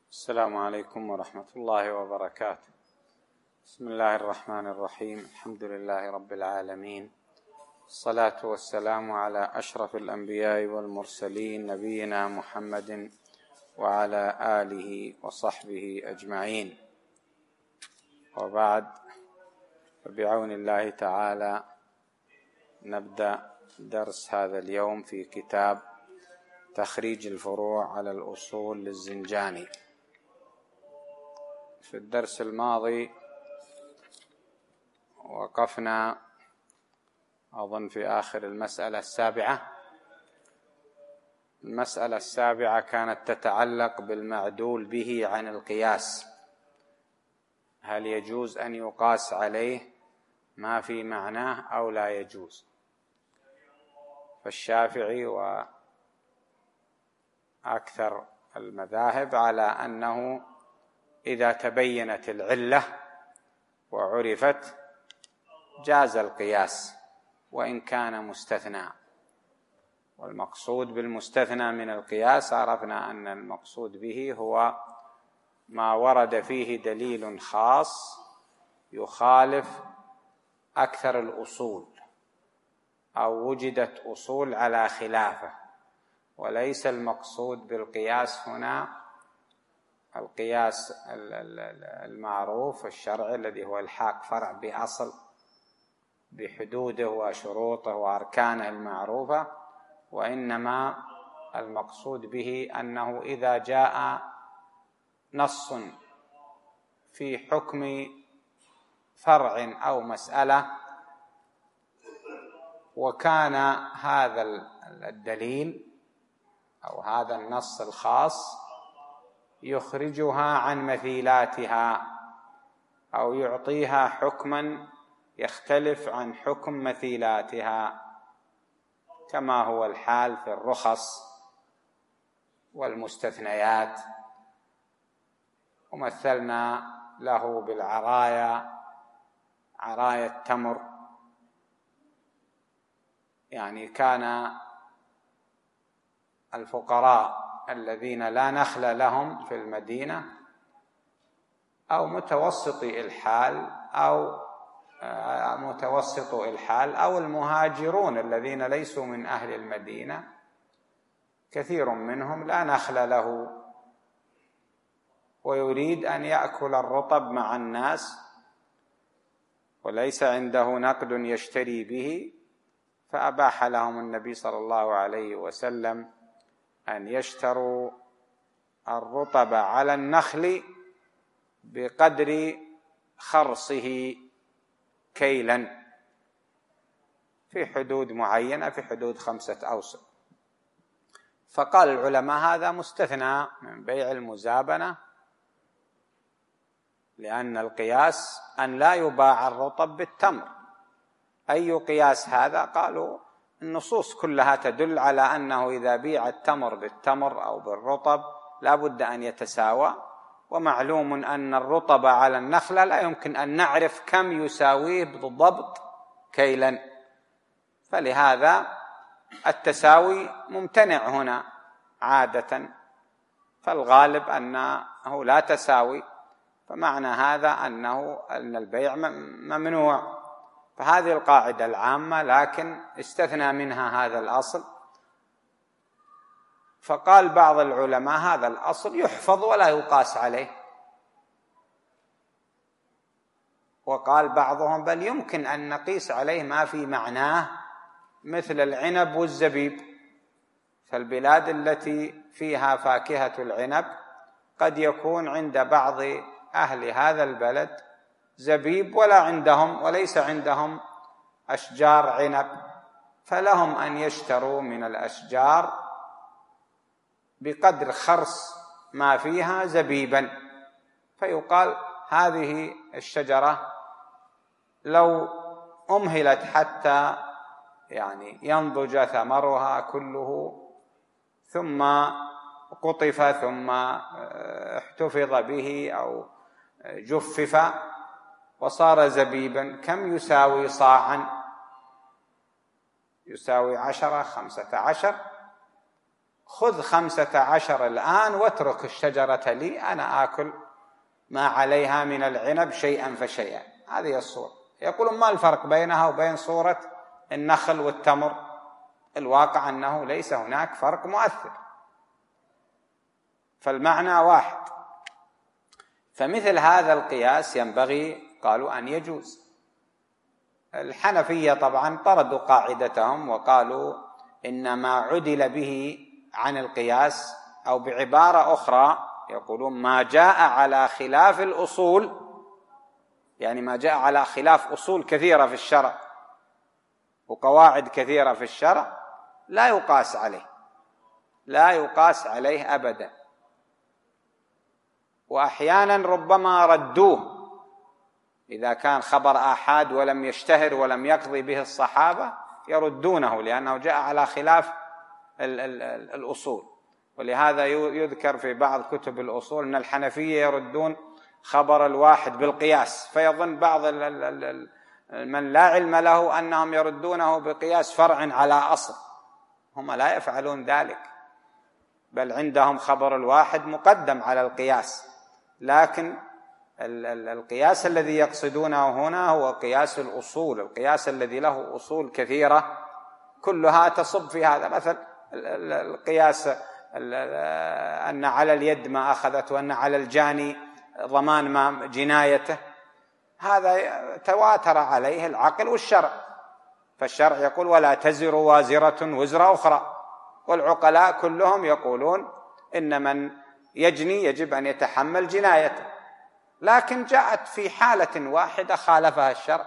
السلام عليكم ورحمة الله وبركاته. بسم الله الرحمن الرحيم. الحمد لله رب العالمين، الصلاة والسلام على أشرف الأنبياء والمرسلين نبينا محمد وعلى آله وصحبه أجمعين، وبعد، فبعون الله تعالى نبدأ درس هذا اليوم في كتاب تخريج الفروع على الأصول للزنجاني. في الدرس الماضي وقفنا أظن في آخر المسألة السابعة. المسألة السابعة كانت تتعلق بالمعدول به عن القياس، هل يجوز أن يقاس عليه ما في معناه أو لا يجوز؟ فالشافعي وأكثر المذاهب على أنه إذا تبينت العلة وعرفت جاز القياس وإن كان مستثنى. والمقصود بالمستثنى من القياس عرفنا أن المقصود به هو ما ورد فيه دليل خاص يخالف أكثر الأصول أو وجدت أصول على خلافه، وليس المقصود بالقياس هنا القياس المعروف الشرعي الذي هو الحاق فرع بأصل بحدوده وشروطه وأركانه المعروفة، وإنما المقصود به أنه إذا جاء نص في حكم فرع أو مسألة وكان هذا الدليل أو هذا النص الخاص يخرجها عن مثيلاتها أو يعطيها حكما يختلف عن حكم مثيلاتها، كما هو الحال في الرخص والمستثنيات، ومثلنا له بالعرايا، عرايا التمر، يعني كان الفقراء الذين لا نخل لهم في المدينة أو متوسطي الحال أو المهاجرون الذين ليسوا من أهل المدينة، كثير منهم لا نخل له ويريد أن يأكل الرطب مع الناس وليس عنده نقد يشتري به، فأباح لهم النبي صلى الله عليه وسلم أن يشتروا الرطب على النخل بقدر خرصه كيلا في حدود معينة، في حدود 5 أوسق. فقال العلماء هذا مستثنى من بيع المزابنة، لأن القياس أن لا يباع الرطب بالتمر. أي قياس هذا؟ قالوا النصوص كلها تدل على أنه إذا بيع التمر بالتمر أو بالرطب لا بد أن يتساوى، ومعلوم أن الرطب على النخلة لا يمكن أن نعرف كم يساويه بالضبط كيلا، فلهذا التساوي ممتنع هنا عادة، فالغالب أنه لا تساوي، فمعنى هذا أن البيع ممنوع. فهذه القاعدة العامة، لكن استثنى منها هذا الأصل. فقال بعض العلماء هذا الأصل يحفظ ولا يقاس عليه، وقال بعضهم بل يمكن أن نقيس عليه ما في معناه مثل العنب والزبيب. فالبلاد التي فيها فاكهة العنب قد يكون عند بعض أهل هذا البلد زبيب وليس عندهم أشجار عنب، فلهم أن يشتروا من الأشجار بقدر خرص ما فيها زبيبا، فيقال هذه الشجرة لو أمهلت حتى ينضج ثمرها كله ثم قطف ثم احتفظ به أو جفف وصار زبيبا، كم يساوي صاعا؟ يساوي 10 15. خذ 15 الآن واترك الشجرة لي، أنا آكل ما عليها من العنب شيئا فشيئا. هذه الصورة. يقولون ما الفرق بينها وبين صورة النخل والتمر؟ الواقع أنه ليس هناك فرق مؤثر، فالمعنى واحد. فمثل هذا القياس ينبغي قالوا أن يجوز. الحنفية طبعا طردوا قاعدتهم وقالوا إن ما عدل به عن القياس، أو بعبارة أخرى يقولون ما جاء على خلاف الأصول، يعني ما جاء على خلاف أصول كثيرة في الشرع وقواعد كثيرة في الشرع لا يقاس عليه، لا يقاس عليه أبدا. وأحيانا ربما ردوه إذا كان خبر آحاد ولم يشتهر ولم يقضي به الصحابة، يردونه لأنه جاء على خلاف الأصول. ولهذا يذكر في بعض كتب الأصول أن الحنفية يردون خبر الواحد بالقياس، فيظن بعض من لا علم له أنهم يردونه بقياس فرع على أصل. هم لا يفعلون ذلك، بل عندهم خبر الواحد مقدم على القياس. لكن القياس الذي يقصدونه هنا هو قياس الأصول، القياس الذي له أصول كثيرة كلها تصب في هذا. مثل القياس أن على اليد ما أخذت، وأن على الجاني ضمان ما جنايته، هذا تواتر عليه العقل والشرع. فالشرع يقول ولا تزر وازرة وزر أخرى، والعقلاء كلهم يقولون إن من يجني يجب أن يتحمل جنايته. لكن جاءت في حالة واحدة خالفها الشرع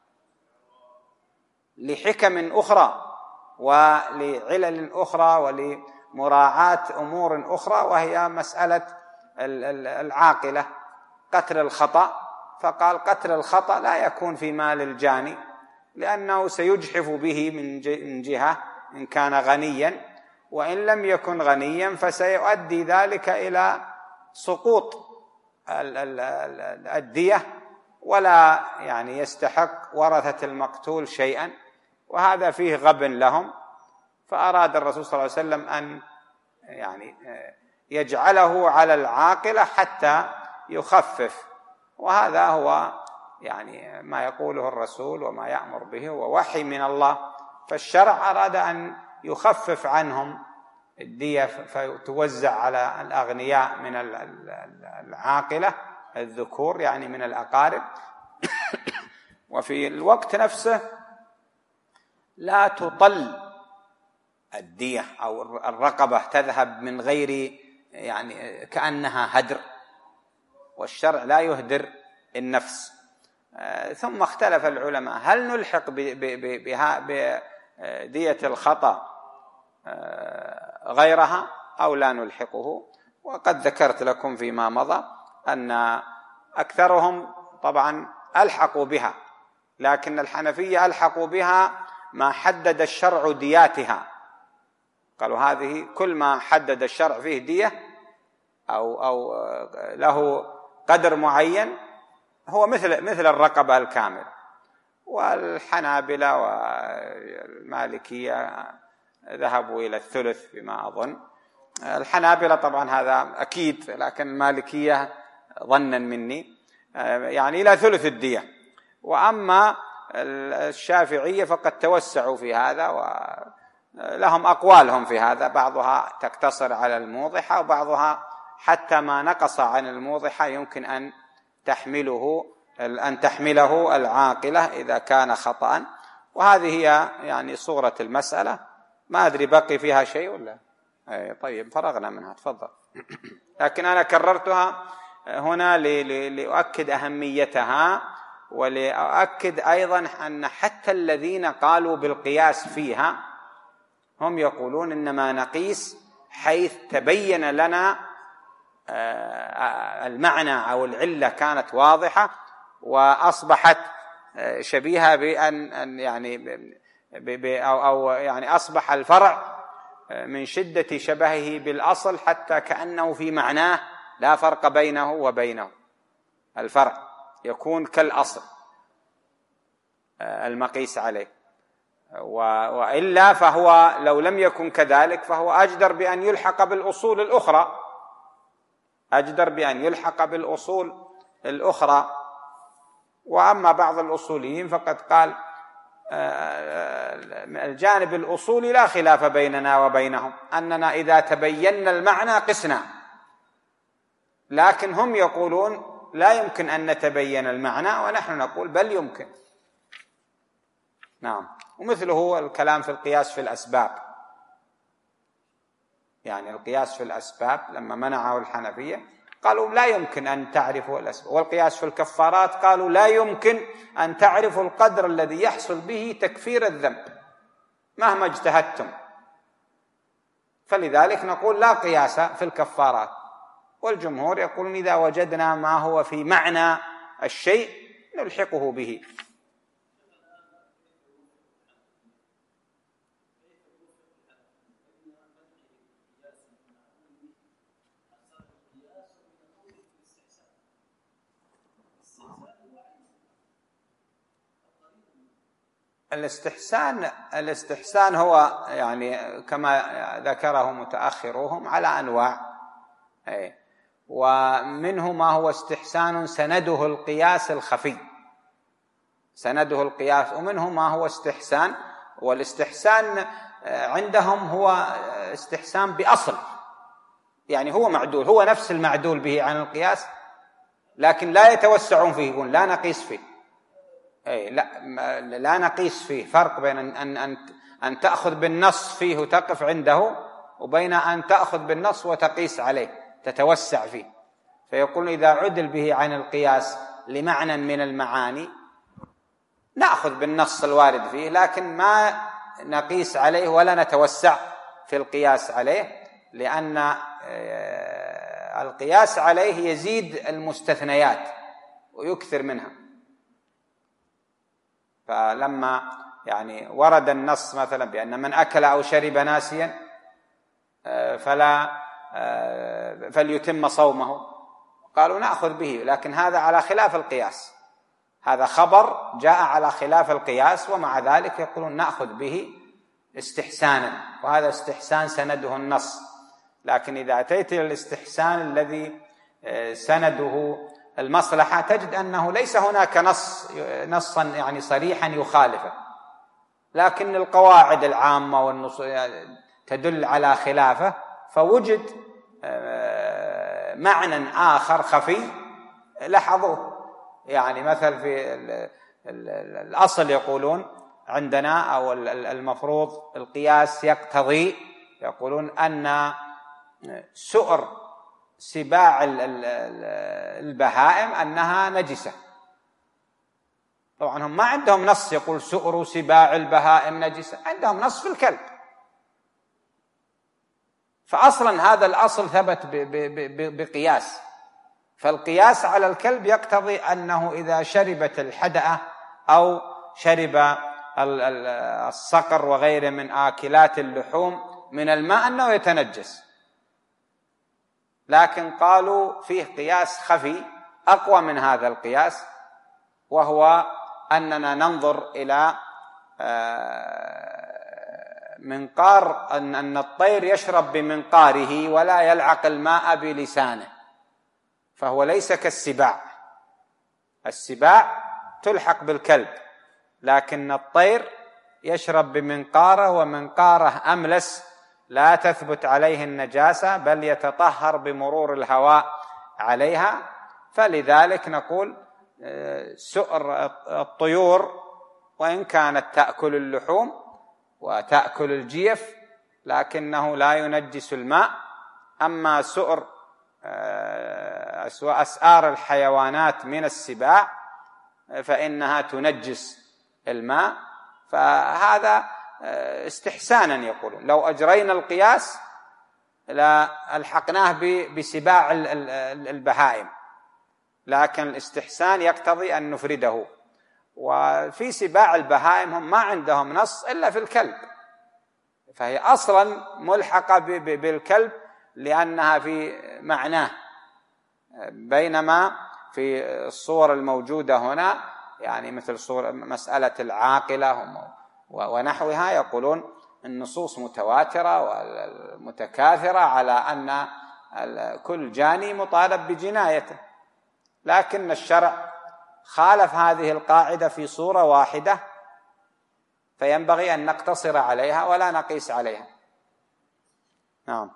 لحكم أخرى ولعلل أخرى ولمراعاة أمور أخرى، وهي مسألة العاقلة، قتل الخطأ. فقال قتل الخطأ لا يكون في مال الجاني، لأنه سيجحف به من جهة إن كان غنيا، وإن لم يكن غنيا فسيؤدي ذلك إلى سقوط الدية، ولا يعني يستحق ورثة المقتول شيئا، وهذا فيه غبن لهم. فأراد الرسول صلى الله عليه وسلم أن يعني يجعله على العاقلة حتى يخفف، وهذا هو يعني ما يقوله الرسول وما يأمر به ووحي من الله. فالشرع أراد أن يخفف عنهم الدية فتوزع على الأغنياء من العاقلة الذكور، يعني من الأقارب. وفي الوقت نفسه لا تطل الدية أو الرقبة تذهب من غير يعني كأنها هدر، والشرع لا يهدر النفس. ثم اختلف العلماء هل نلحق بدية الخطأ غيرها أو لا نلحقه. وقد ذكرت لكم فيما مضى أن أكثرهم طبعا ألحقوا بها، لكن الحنفية ألحقوا بها ما حدد الشرع دياتها. قالوا هذه كل ما حدد الشرع فيه دية أو له قدر معين هو مثل الرقبة الكامل. والحنابلة والمالكية ذهبوا إلى الثلث بما أظن. الحنابلة طبعا هذا أكيد، لكن المالكية ظنا مني يعني إلى ثلث الدية. وأما الشافعية فقد توسعوا في هذا ولهم أقوالهم في هذا، بعضها تقتصر على الموضحة، وبعضها حتى ما نقص عن الموضحة يمكن أن تحمله العاقلة إذا كان خطأ. وهذه هي يعني صورة المسألة. ما أدري بقي فيها شيء ولا؟ طيب فرغنا منها، تفضل. لكن أنا كررتها هنا لأؤكد أهميتها، ولأؤكد أيضا أن حتى الذين قالوا بالقياس فيها هم يقولون إنما نقيس حيث تبين لنا المعنى أو العلة كانت واضحة وأصبحت شبيهة بأن يعني أصبح الفرع من شدة شبهه بالأصل حتى كأنه في معناه لا فرق بينه وبينه. الفرع يكون كالأصل المقيس عليه. وإلا فهو لو لم يكن كذلك فهو أجدر بأن يلحق بالأصول الأخرى، أجدر بأن يلحق بالأصول الأخرى. وأما بعض الأصوليين فقد قال الجانب الأصولي لا خلاف بيننا وبينهم، أننا إذا تبين المعنى قسنا، لكن هم يقولون لا يمكن أن نتبين المعنى، ونحن نقول بل يمكن. نعم. ومثله الكلام في القياس في الأسباب، يعني القياس في الأسباب لما منعه الحنفية قالوا لا يمكن أن تعرفوا الأسباب، والقياس في الكفارات قالوا لا يمكن أن تعرفوا القدر الذي يحصل به تكفير الذنب مهما اجتهدتم، فلذلك نقول لا قياس في الكفارات. والجمهور يقولون إذا وجدنا ما هو في معنى الشيء نلحقه به. الاستحسان هو يعني كما ذكره متأخروهم على أنواع، ومنه ما هو استحسان سنده القياس الخفي، سنده القياس، ومنه ما هو استحسان، والاستحسان عندهم هو استحسان بأصل، يعني هو معدول، هو نفس المعدول به عن القياس، لكن لا يتوسعون فيه، يقول لا نقيس فيه، لا نقيس فيه. فرق بين أن تأخذ بالنص فيه وتقف عنده، وبين أن تأخذ بالنص وتقيس عليه تتوسع فيه. فيقول إذا عدل به عن القياس لمعنى من المعاني نأخذ بالنص الوارد فيه، لكن ما نقيس عليه ولا نتوسع في القياس عليه، لأن القياس عليه يزيد المستثنيات ويكثر منها. فلما يعني ورد النص مثلا بأن من أكل أو شرب ناسيا فليتم صومه، قالوا نأخذ به، لكن هذا على خلاف القياس، هذا خبر جاء على خلاف القياس، ومع ذلك يقولون نأخذ به استحسانا، وهذا استحسان سنده النص. لكن إذا أتيت إلى الاستحسان الذي سنده المصلحة تجد أنه ليس هناك نصا يعني صريحا يخالفه، لكن القواعد العامة والنصوص تدل على خلافه، فوجد معنى آخر خفي لاحظوه. يعني مثل في الأصل يقولون عندنا أو المفروض القياس يقتضي، يقولون أن سؤر سباع البهائم أنها نجسة. طبعا هم ما عندهم نص يقول سؤر سباع البهائم نجسة، عندهم نص في الكلب، فأصلا هذا الأصل ثبت بقياس، فالقياس على الكلب يقتضي أنه إذا شربت الحدأة أو شرب الصقر وغيره من آكلات اللحوم من الماء أنه يتنجس. لكن قالوا فيه قياس خفي أقوى من هذا القياس، وهو أننا ننظر إلى منقار، أن الطير يشرب بمنقاره ولا يلعق الماء بلسانه، فهو ليس كالسباع. السباع تلحق بالكلب، لكن الطير يشرب بمنقاره، ومنقاره أملس لا تثبت عليه النجاسة بل يتطهر بمرور الهواء عليها. فلذلك نقول سؤر الطيور وإن كانت تأكل اللحوم وتأكل الجيف لكنه لا ينجس الماء. أما سؤر أسآر الحيوانات من السباع فإنها تنجس الماء. فهذا استحسانا يقولون لو أجرينا القياس لا ألحقناه بسباع البهائم، لكن الاستحسان يقتضي أن نفرده. وفي سباع البهائم هم ما عندهم نص إلا في الكلب، فهي أصلا ملحقة بالكلب لأنها في معناه، بينما في الصور الموجودة هنا يعني مثل صور مسألة العاقلة ونحوها، يقولون النصوص متواترة ومتكاثرة على أن كل جاني مطالب بجنايته، لكن الشرع خالف هذه القاعدة في صورة واحدة، فينبغي أن نقتصر عليها ولا نقيس عليها. نعم.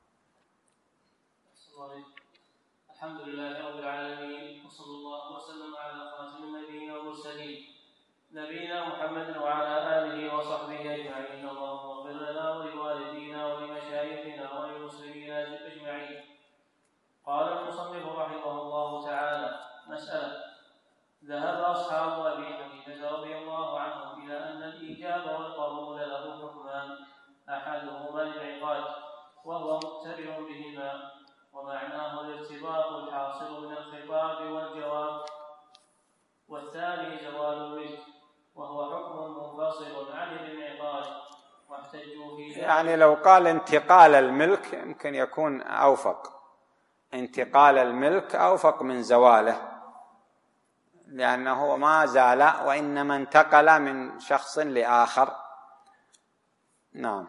الحمد لله رب العالمين، وصلى الله وسلم على خاتم النبيين والمرسلين نبينا محمد وعلى آله وصحبه أجمعين. اللهم اغفر لنا ولوالدينا ولمشايخنا وللمسلمين أجمعين. قال المصنف رحمه الله تعالى: مسألة. ذهب أصحاب أبي حنيفة رضي الله عنهم إلى أن الإيجاب والقبول له حكمان، أحدهما الانعقاد وهو مقترن بهما، ومعناه الارتباط الحاصل من الخطاب والجواب، والثاني زوال الملك وهو حكم منفصل عن الانعقاد. واحتجوا في يعني لو قال انتقال الملك يمكن يكون أوفق، انتقال الملك أوفق من زواله، لأنه ما زال وإنما انتقل من شخص لآخر. نعم.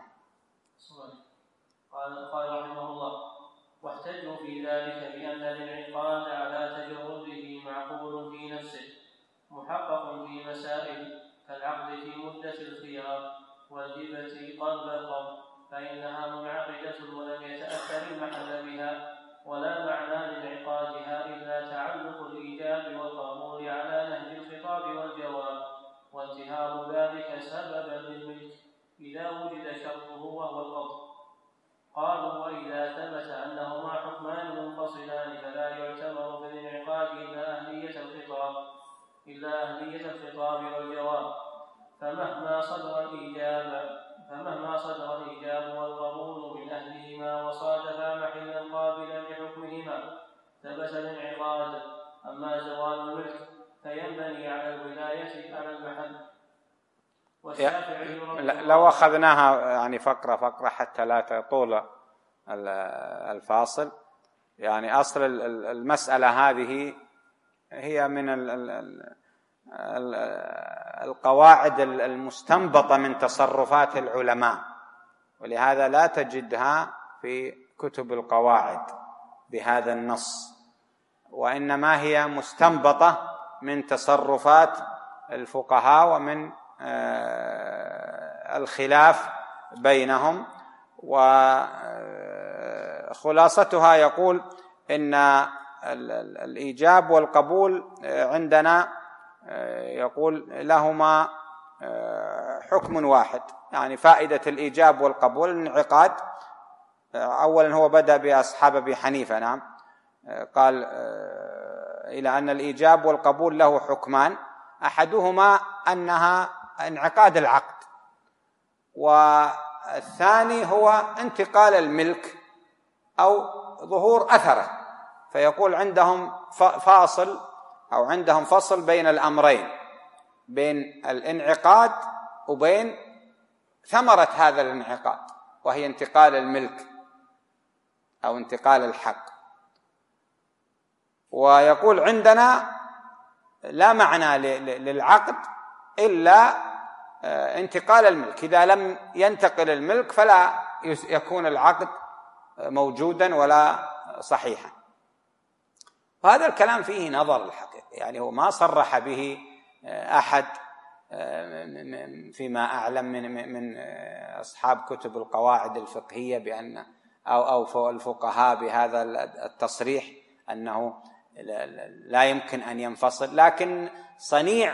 قال رحمه الله: واحتجوا في ذلك بأن الانعقاد على تجرده معقول في نفسه، محقق في مسائل كالعقد في مدة الخيار والهبة قبل القبض، فإنها منعقدة ولم يتأثر المحل بها، ولا معنى لانعقادها إلا تعلق الإيجاب والقبول على نهج الخطاب والجواب، وانتهاء ذلك سببا للملك إذا وجد شرطه وهو القبض. قالوا: وإذا ثبت أنهما حكمان منفصلان فلا يعتبر في الانعقاد إلا أهلية الخطاب والجواب، فمهما صدر الإيجاب والقبول من أهلهما وصادفا محلا قابلا لحكمهما ثبت الانعقاد. أما زوال الملك فينبني على الولاية على المحل. لو أخذناها يعني فقرة حتى لا تطول الفاصل، يعني أصل المسألة هذه هي من القواعد المستنبطة من تصرفات العلماء، ولهذا لا تجدها في كتب القواعد بهذا النص، وإنما هي مستنبطة من تصرفات الفقهاء ومن الخلاف بينهم. وخلاصتها يقول إن الإيجاب والقبول عندنا يقول لهما حكم واحد، يعني فائدة الإيجاب والقبول الانعقاد. أولا هو بدأ بأصحاب أبي حنيفة، نعم، قال إلى أن الإيجاب والقبول له حكمان، أحدهما أنها انعقاد العقد، والثاني هو انتقال الملك أو ظهور أثره، فيقول عندهم فاصل أو عندهم فصل بين الأمرين، بين الانعقاد وبين ثمرة هذا الانعقاد، وهي انتقال الملك أو انتقال الحق. ويقول عندنا لا معنى للعقد إلا انتقال الملك، إذا لم ينتقل الملك فلا يكون العقد موجودا ولا صحيحا. وهذا الكلام فيه نظر الحقيقة، يعني هو ما صرح به أحد فيما أعلم من أصحاب كتب القواعد الفقهية بأن أو الفقهاء بهذا التصريح أنه لا يمكن أن ينفصل، لكن صنيع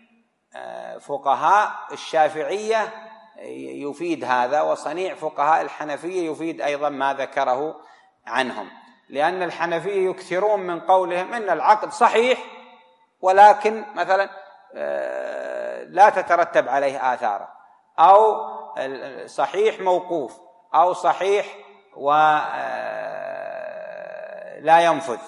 فقهاء الشافعية يفيد هذا، وصنيع فقهاء الحنفية يفيد أيضا ما ذكره عنهم، لأن الحنفية يكثرون من قولهم إن العقد صحيح ولكن مثلا لا تترتب عليه آثار، أو صحيح موقوف، أو صحيح ولا ينفذ،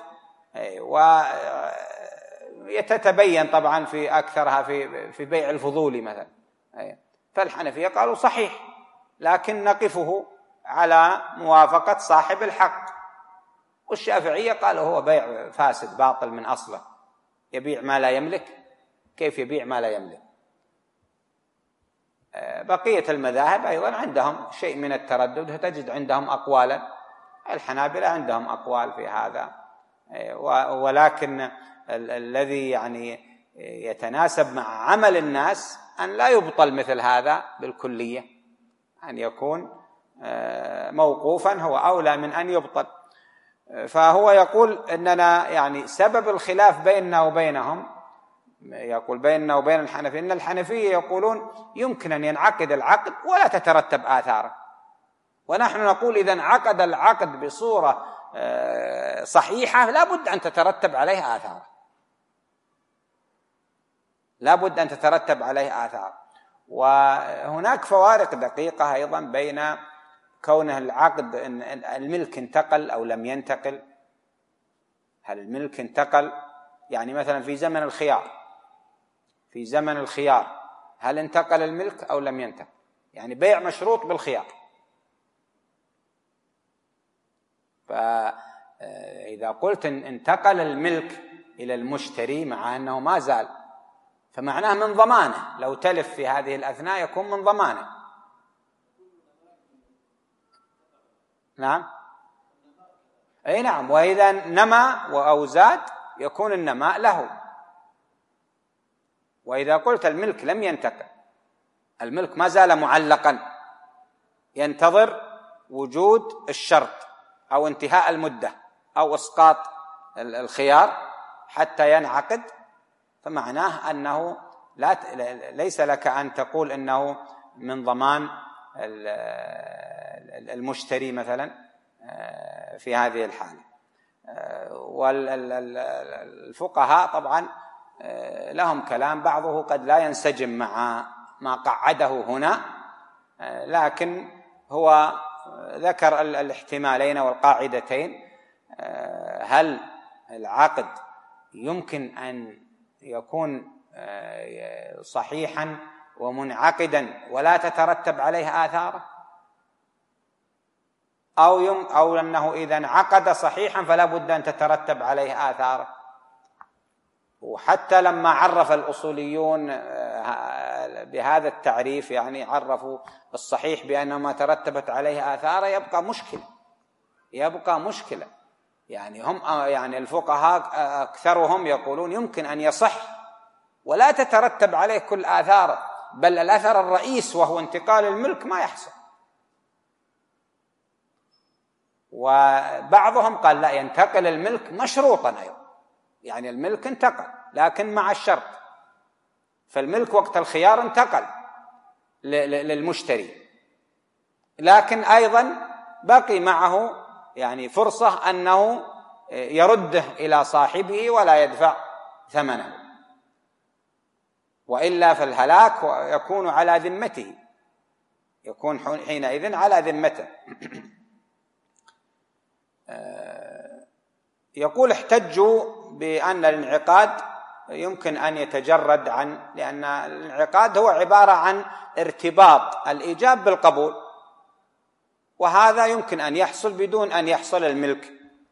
ويتتبين طبعا في أكثرها في بيع الفضولي مثلا. فالحنفية قالوا صحيح لكن نقفه على موافقة صاحب الحق، والشافعية قالوا هو بيع فاسد باطل من أصله، يبيع ما لا يملك، كيف يبيع ما لا يملك؟ بقية المذاهب أيضا عندهم شيء من التردد، وتجد عندهم أقوالا. الحنابلة عندهم أقوال في هذا، ولكن الذي يعني يتناسب مع عمل الناس أن لا يبطل مثل هذا بالكلية، أن يكون موقوفا هو أولى من أن يبطل. فهو يقول إننا يعني سبب الخلاف بيننا وبينهم، يقول بيننا وبين الحنفية، إن الحنفية يقولون يمكن أن ينعقد العقد ولا تترتب آثاره، ونحن نقول إذا انعقد العقد بصورة صحيحة لا بد أن تترتب عليه آثار، لا بد أن تترتب عليه آثار. وهناك فوارق دقيقة أيضا بين كونه العقد إن الملك انتقل أو لم ينتقل. هل الملك انتقل؟ يعني مثلا في زمن الخيار، في زمن الخيار هل انتقل الملك أو لم ينتقل؟ يعني بيع مشروط بالخيار، فإذا قلت إن انتقل الملك إلى المشتري مع أنه ما زال، فمعناه من ضمانه، لو تلف في هذه الأثناء يكون من ضمانه. نعم، أي نعم، وإذا نما أو زاد يكون النماء له. وإذا قلت الملك لم ينتقل، الملك ما زال معلقا ينتظر وجود الشرط أو انتهاء المدة أو إسقاط الخيار حتى ينعقد، فمعناه أنه ليس لك أن تقول أنه من ضمان المشتري مثلا في هذه الحالة. والفقهاء طبعا لهم كلام، بعضه قد لا ينسجم مع ما قعده هنا، لكن هو ذكر الاحتمالين والقاعدتين. هل العقد يمكن أن يكون صحيحا ومنعقدا ولا تترتب عليه آثاره، أو أنه إذا انعقد صحيحا فلا بد أن تترتب عليه آثاره. وحتى لما عرف الأصوليون بهذا التعريف، يعني عرفوا الصحيح بأنه ما ترتبت عليه آثاره، يبقى مشكلة. يعني يعني الفقهاء أكثرهم يقولون يمكن أن يصح ولا تترتب عليه كل آثاره، بل الأثر الرئيس وهو انتقال الملك ما يحصل. وبعضهم قال لا، ينتقل الملك مشروطا أيضا، يعني الملك انتقل لكن مع الشرط، فالملك وقت الخيار انتقل للمشتري، لكن أيضا بقي معه يعني فرصة أنه يرده إلى صاحبه ولا يدفع ثمنه، وإلا فالهلاك يكون على ذمته، يكون حينئذ على ذمته. يقول احتجوا بأن الانعقاد يمكن أن يتجرد لأن الانعقاد هو عبارة عن ارتباط الإيجاب بالقبول، وهذا يمكن أن يحصل بدون أن يحصل الملك.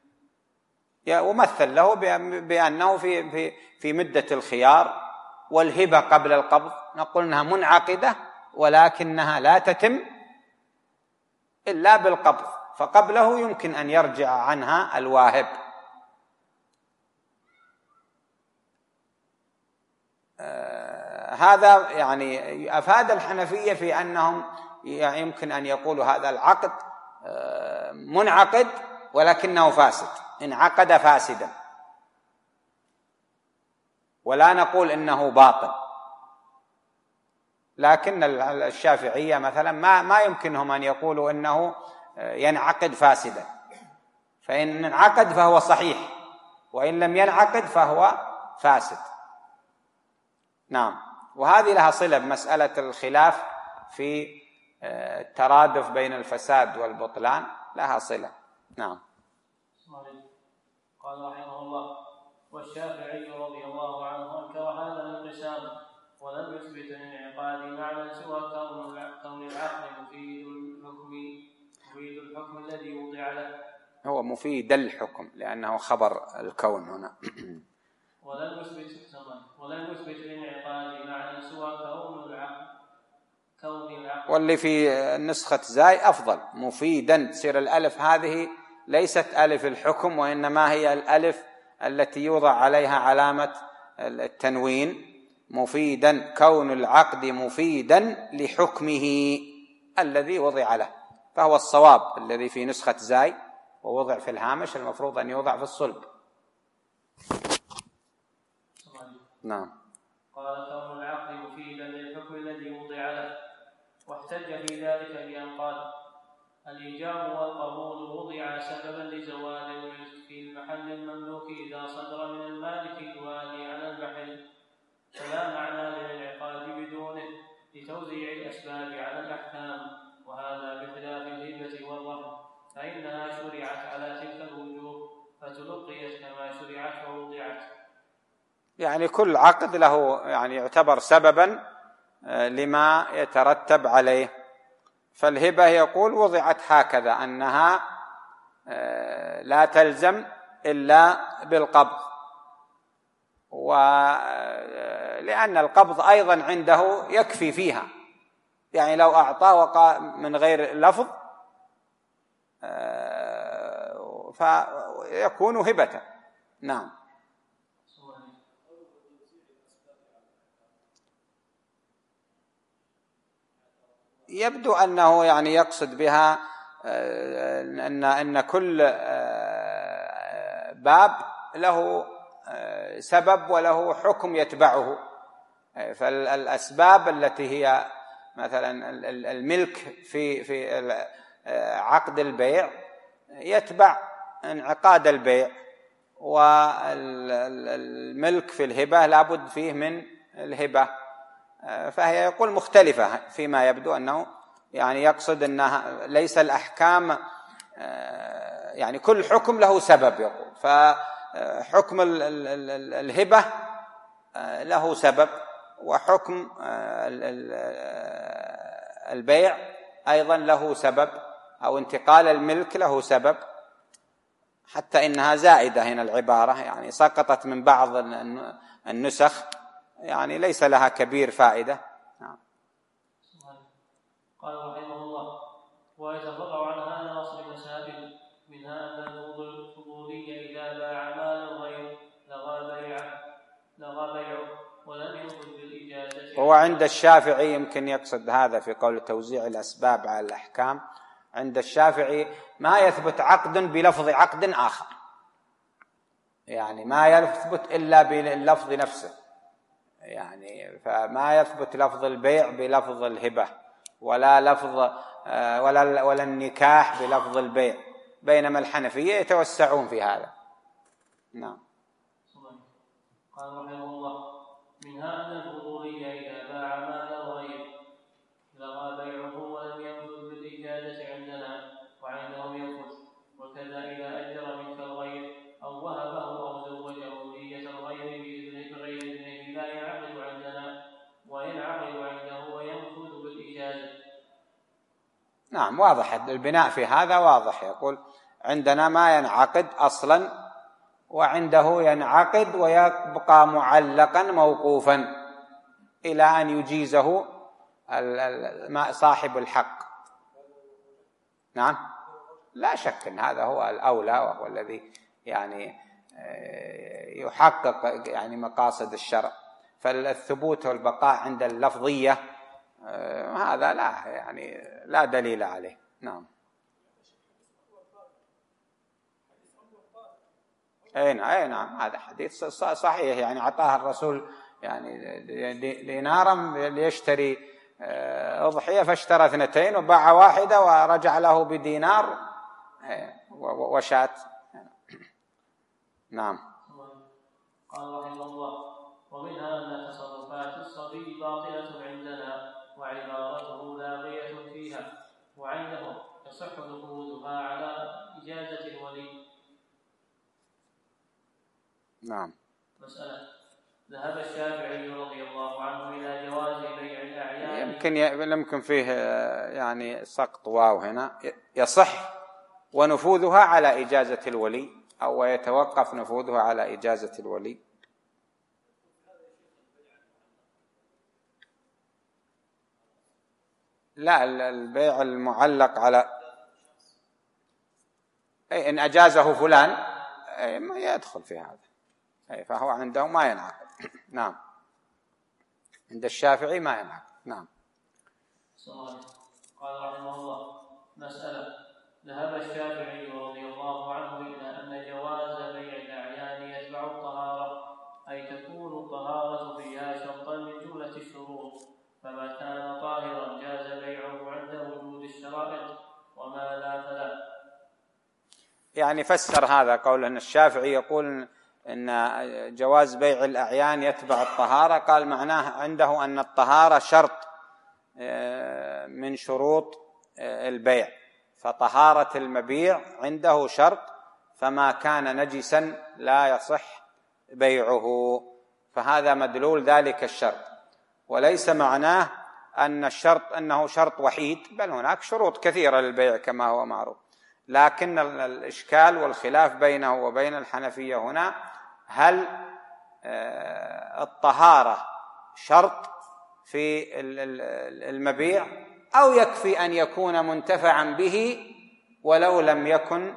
ومثل له بأنه في مدة الخيار والهبة قبل القبض، نقول أنها منعقدة ولكنها لا تتم إلا بالقبض، فقبله يمكن أن يرجع عنها الواهب. هذا يعني أفاد الحنفية في أنهم يمكن أن يقولوا هذا العقد منعقد ولكنه فاسد، انعقد فاسدا، ولا نقول إنه باطل. لكن الشافعية مثلا ما يمكنهم أن يقولوا إنه ينعقد فاسدا، فإن انعقد فهو صحيح، وإن لم ينعقد فهو فاسد. نعم، وهذه لها صلة بمسألة الخلاف في الترادف بين الفساد والبطلان، لها صلة. نعم. قال رحمه الله: والشافعي رضي الله عنه أنكر هذا الانقسام ولم يثبت للانعقاد معنى سوى كون العقل مفيد الحكم الذي وضع له. هو مفيد الحكم لأنه خبر الكون هنا. ولم يثبت للانعقاد معنى سوى واللي في نسخة زاي أفضل، مفيدا، تصير الألف هذه ليست ألف الحكم، وإنما هي الألف التي يوضع عليها علامة التنوين، مفيدا، كون العقد مفيدا لحكمه الذي وضع له، فهو الصواب الذي في نسخة زاي ووضع في الهامش، المفروض أن يوضع في الصلب. نعم. قال كون العقد مفيدا للحكم الذي وضع له، واحتج في ذلك بأن قال الإيجاب والقبول وضع سببا لزوال الملك في المحل المملوك إذا صدر من المالك الوالي على المحل، فلا معنى للانعقاد بدونه لتوزيع الأسباب على الأحكام، وهذا بخلاف الهبة والرهن فإنها شرعت على تلك الوجوه فتلقيت كما شرعت ووضعت. يعني كل عقد له يعني يعتبر سببا لما يترتب عليه، فالهبة يقول وضعت هكذا أنها لا تلزم إلا بالقبض، ولأن القبض أيضا عنده يكفي فيها، يعني لو أعطاه وقع من غير لفظ فيكون هبة. نعم. يبدو أنه يعني يقصد بها أن كل باب له سبب وله حكم يتبعه، فالأسباب التي هي مثلا الملك في عقد البيع يتبع انعقاد البيع، والملك في الهبة لابد فيه من الهبة، فهي يقول مختلفة، فيما يبدو أنه يعني يقصد أنها ليس الأحكام يعني كل حكم له سبب، يقول فحكم الهبة له سبب، وحكم البيع أيضا له سبب، أو انتقال الملك له سبب، حتى إنها زائدة هنا العبارة، يعني سقطت من بعض النسخ، يعني ليس لها كبير فائدة. نعم. قال رحمه الله ويتفرع عن هذا نصر مسائل، منها أن الفضولي إذا باع مالا غير لغى بيعه ولم ينفذ بالإجازة. هو عند الشافعي يمكن يقصد هذا في قول توزيع الأسباب على الأحكام، عند الشافعي ما يثبت عقد بلفظ عقد آخر، يعني ما يثبت إلا باللفظ نفسه، يعني فما يثبت لفظ البيع بلفظ الهبة، ولا لفظ ولا النكاح بلفظ البيع، بينما الحنفية يتوسعون في هذا. نعم. قال رحمه الله منها أن الفضولي إذا باع مالا غير لغى بيعه ولم ينفذ بالإجازة عندنا وعندهم ينفذ، وكذا إذا أجر ملك الغير أو وهبه أو زوجه نية الغير بغير إذنه لا ينعقد عندنا وينعقد عنده وينفذ بالإجازة. نعم، واضح البناء في هذا واضح، يقول عندنا ما ينعقد أصلا، وعنده ينعقد ويبقى معلقا موقوفا إلى أن يجيزه صاحب الحق. نعم، لا شك أن هذا هو الأولى، وهو الذي يعني يحقق يعني مقاصد الشرع، فالثبوت والبقاء عند اللفظية هذا لا دليل عليه. نعم. أي نعم، هذا حديث صحيح، يعني أعطاها الرسول يعني دينارا ليشتري أضحية، فاشترى 2 وباع واحدة ورجع له بدينار وشاة. نعم. قال رحمه الله ومنها أن تصرفات الصبي باطلة عندنا وعبارته لاغية فيها، وعندهم يصح نفوذها على إجازة الولي. نعم. مسألة ذهب الشافعي رضي الله عنه إلى جواز بيع الأعيان. يمكن فيه يعني سقط واو هنا، يصح ونفوذها على إجازة الولي، أو يتوقف نفوذها على إجازة الولي. لا، البيع المعلق على إن أجازه فلان ما يدخل في هذا، فهو عنده ما ينعقد. نعم، عند الشافعي ما ينعقد. نعم. قال رحمه الله: مسألة. ذهب الشافعي رضي الله عنه إلى أن جواز بيع الأعيان يتبع الطهارة، أي تكون الطهارة فيها شرطا من جملة الشروط، فما كان طاهرا جاز بيعه عند وجود الشرائط، وما لا فلا. يعني فسر هذا قول أن الشافعي يقول أن جواز بيع الأعيان يتبع الطهارة، قال معناه عنده أن الطهارة شرط من شروط البيع، فطهارة المبيع عنده شرط، فما كان نجسا لا يصح بيعه، فهذا مدلول ذلك الشرط، وليس معناه أن الشرط أنه شرط وحيد، بل هناك شروط كثيرة للبيع كما هو معروف. لكن الإشكال والخلاف بينه وبين الحنفية هنا، هل الطهارة شرط في المبيع أو يكفي أن يكون منتفعا به ولو لم يكن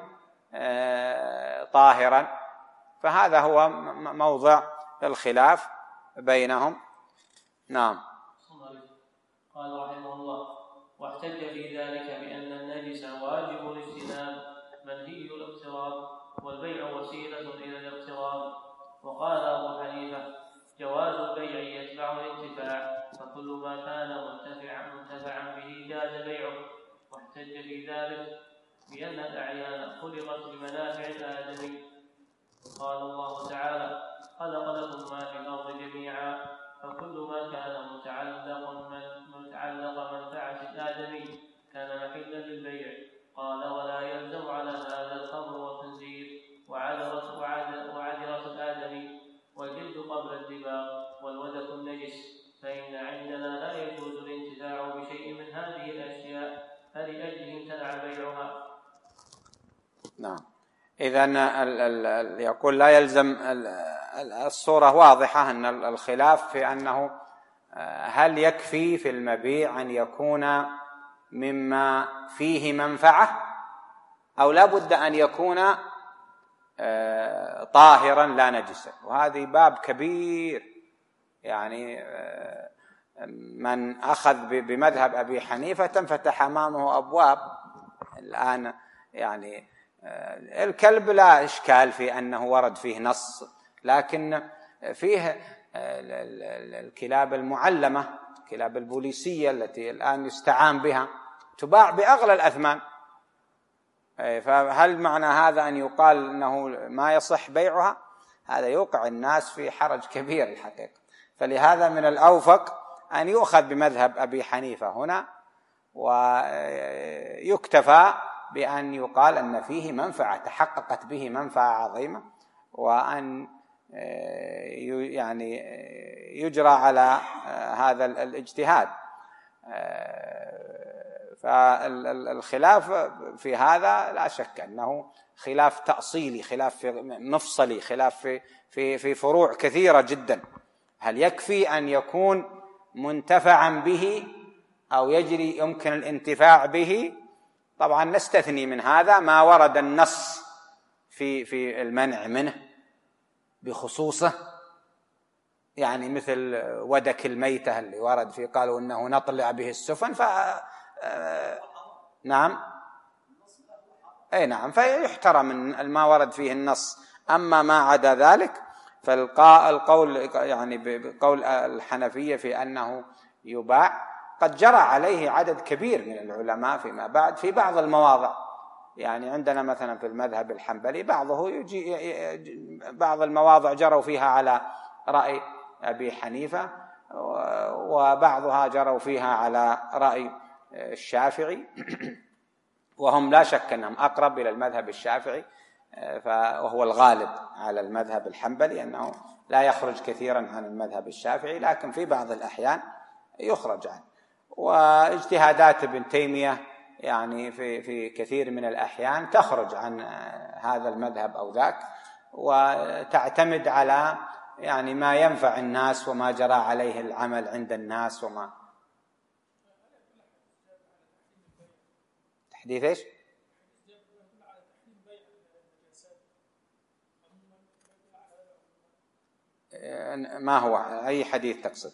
طاهرا؟ فهذا هو موضع الخلاف بينهم. نعم. قال رحمه الله: واحتج في ذلك بأن النجس واجب الاجتناب منهي الاقتراب، والبيع وسيلة إلى الاقتراب. وقال أبو حنيفة: جواز البيع يتبع الانتفاع، فكل ما كان منتفعا به جاز بيعه. واحتج في ذلك بأن الأعيان خلقت لمنافع الآدمي، قال الله تعالى: خلق لكم ما في الأرض جميعا، فكل ما كان متعلق منفعة الآدمي كان محلا للبيع. قال: ولا يلزم على هذا الخمر والخنزير وعذرة الآدمي والجلد قبل الدماغ والودك النجس، فإن عندنا لا يجوز الانتفاع بشيء من هذه الأشياء فلأجله امتنع بيعها. نعم. إذن يقول لا يلزم، الصورة واضحة أن الخلاف في أنه هل يكفي في المبيع أن يكون مما فيه منفعة أو لا بد أن يكون طاهرا لا نجسا، وهذه باب كبير. يعني من أخذ بمذهب أبي حنيفة تنفتح أمامه أبواب. الآن يعني الكلب لا إشكال في أنه ورد فيه نص، لكن فيه الكلاب المعلمة، الكلاب البوليسية التي الآن يستعان بها، تباع بأغلى الأثمان. فهل معنى هذا أن يقال أنه ما يصح بيعها؟ هذا يوقع الناس في حرج كبير الحقيقة. فلهذا من الأوفق أن يؤخذ بمذهب أبي حنيفة هنا، ويكتفى بأن يقال أن فيه منفعة تحققت به منفعة عظيمة، وأن يعني يجرى على هذا الاجتهاد. فالخلاف في هذا لا شك أنه خلاف تأصيلي، خلاف مفصلي، خلاف في فروع كثيرة جدا. هل يكفي أن يكون منتفعا به أو يمكن الانتفاع به؟ طبعا نستثني من هذا ما ورد النص في المنع منه بخصوصه، يعني مثل ودك الميتة اللي ورد فيه قالوا إنه نطلع به السفن، نعم، أي نعم، فيحترم من ما ورد فيه النص. أما ما عدا ذلك فالقول يعني بقول الحنفية في أنه يباع قد جرى عليه عدد كبير من العلماء فيما بعد في بعض المواضع. يعني عندنا مثلا في المذهب الحنبلي بعض المواضع جروا فيها على رأي أبي حنيفة، وبعضها جروا فيها على رأي الشافعي، وهم لا شك أنهم أقرب إلى المذهب الشافعي، وهو الغالب على المذهب الحنبلي أنه لا يخرج كثيرا عن المذهب الشافعي، لكن في بعض الأحيان يخرج عنه. واجتهادات ابن تيمية يعني في كثير من الأحيان تخرج عن هذا المذهب أو ذاك، وتعتمد على يعني ما ينفع الناس وما جرى عليه العمل عند الناس. وما حديث ايش؟ ما هو أي حديث تقصد؟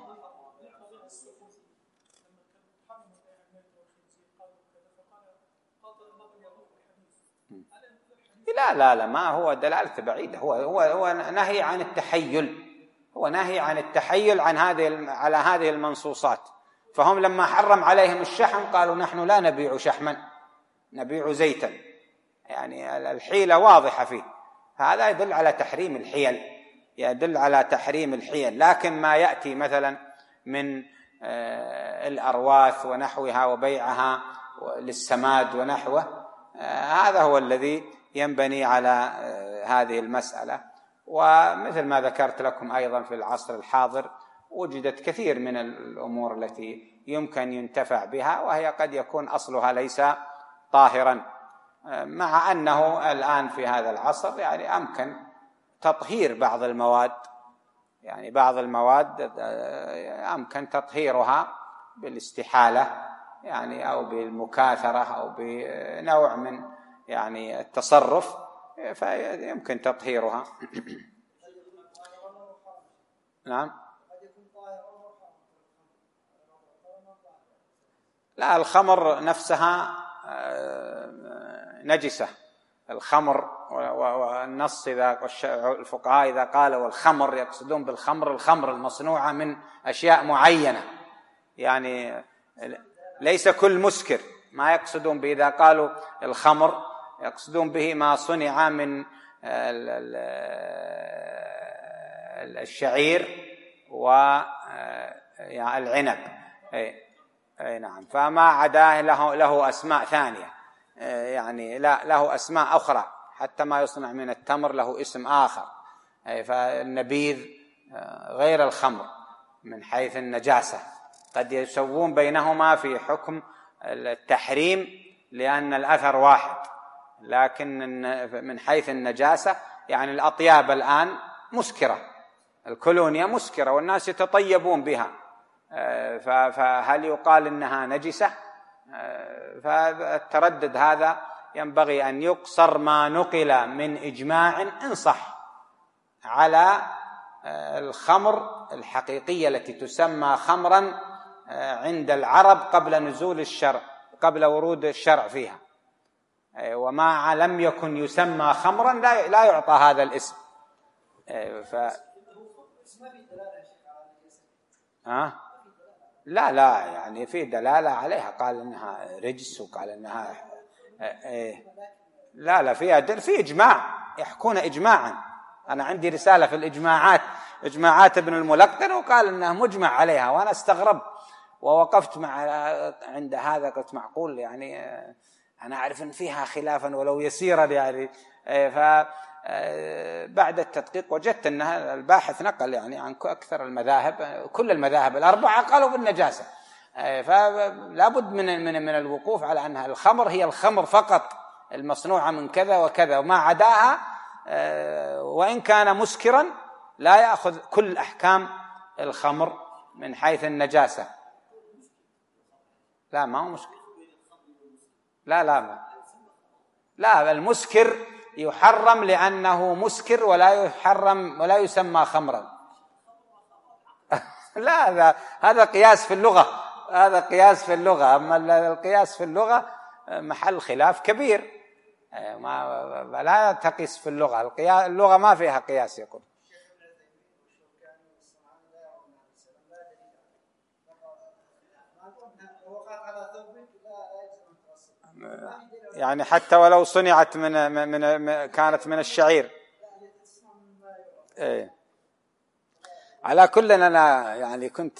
لا ما هو دلالته بعيدة، هو نهي عن التحيل، هو نهي عن التحيل على هذه المنصوصات. فهم لما حرم عليهم الشحم قالوا نحن لا نبيع شحما، نبيع زيتا، يعني الحيلة واضحة فيه. هذا يدل على تحريم الحيل، يدل على تحريم الحيل. لكن ما يأتي مثلا من الأرواث ونحوها وبيعها للسماد ونحوه، هذا هو الذي ينبني على هذه المسألة. ومثل ما ذكرت لكم أيضا في العصر الحاضر وجدت كثير من الأمور التي يمكن ينتفع بها وهي قد يكون أصلها ليس طاهرا، مع أنه الآن في هذا العصر يعني أمكن تطهير بعض المواد، يعني بعض المواد أمكن تطهيرها بالاستحالة يعني أو بالمكاثرة أو بنوع من يعني التصرف، فيمكن تطهيرها. نعم. لا، الخمر نفسها نجسة، الخمر، والنص إذا الفقهاء إذا قالوا الخمر يقصدون بالخمر الخمر المصنوعة من أشياء معينة، يعني ليس كل مسكر، ما يقصدون بإذا قالوا الخمر يقصدون به ما صنع من الشعير والعنب. أي نعم. فما عداه له أسماء ثانية، يعني له أسماء أخرى، حتى ما يصنع من التمر له اسم آخر. فالنبيذ غير الخمر من حيث النجاسة، قد يسوون بينهما في حكم التحريم لأن الأثر واحد، لكن من حيث النجاسة يعني الأطياب الآن مسكرة، الكولونيا مسكرة والناس يتطيبون بها، فهل يقال إنها نجسة؟ فالتردد هذا ينبغي أن يقصر ما نقل من إجماع إن صح على الخمر الحقيقية التي تسمى خمرا عند العرب قبل نزول الشرع، قبل ورود الشرع فيها، وما لم يكن يسمى خمرا لا يعطى هذا الاسم. لا يعني في دلالة عليها، قال إنها رجس وقال إنها لا فيها في إجماع، يحكون إجماعا. أنا عندي رسالة في الإجماعات، إجماعات ابن الملقن، وقال إنها مجمع عليها، وأنا استغربت ووقفت عند هذا، قلت معقول يعني أنا أعرف أن فيها خلافا ولو يسيرا يعني. فبعد التدقيق وجدت أن الباحث نقل يعني عن أكثر المذاهب، كل المذاهب الأربعة قالوا بالنجاسة. فلا بد من الوقوف على أنها الخمر هي الخمر فقط المصنوعة من كذا وكذا، وما عداها وإن كان مسكرا لا يأخذ كل أحكام الخمر من حيث النجاسة. لا ما هو مسكر، لا المسكر يحرم لأنه مسكر ولا يحرم ولا يسمى خمرا. لا هذا قياس في اللغة، هذا قياس في اللغة، أما القياس في اللغة محل خلاف كبير، لا تقيس في اللغة، اللغة ما فيها قياس. يقول يعني حتى ولو صنعت كانت من الشعير. على كل أنا يعني كنت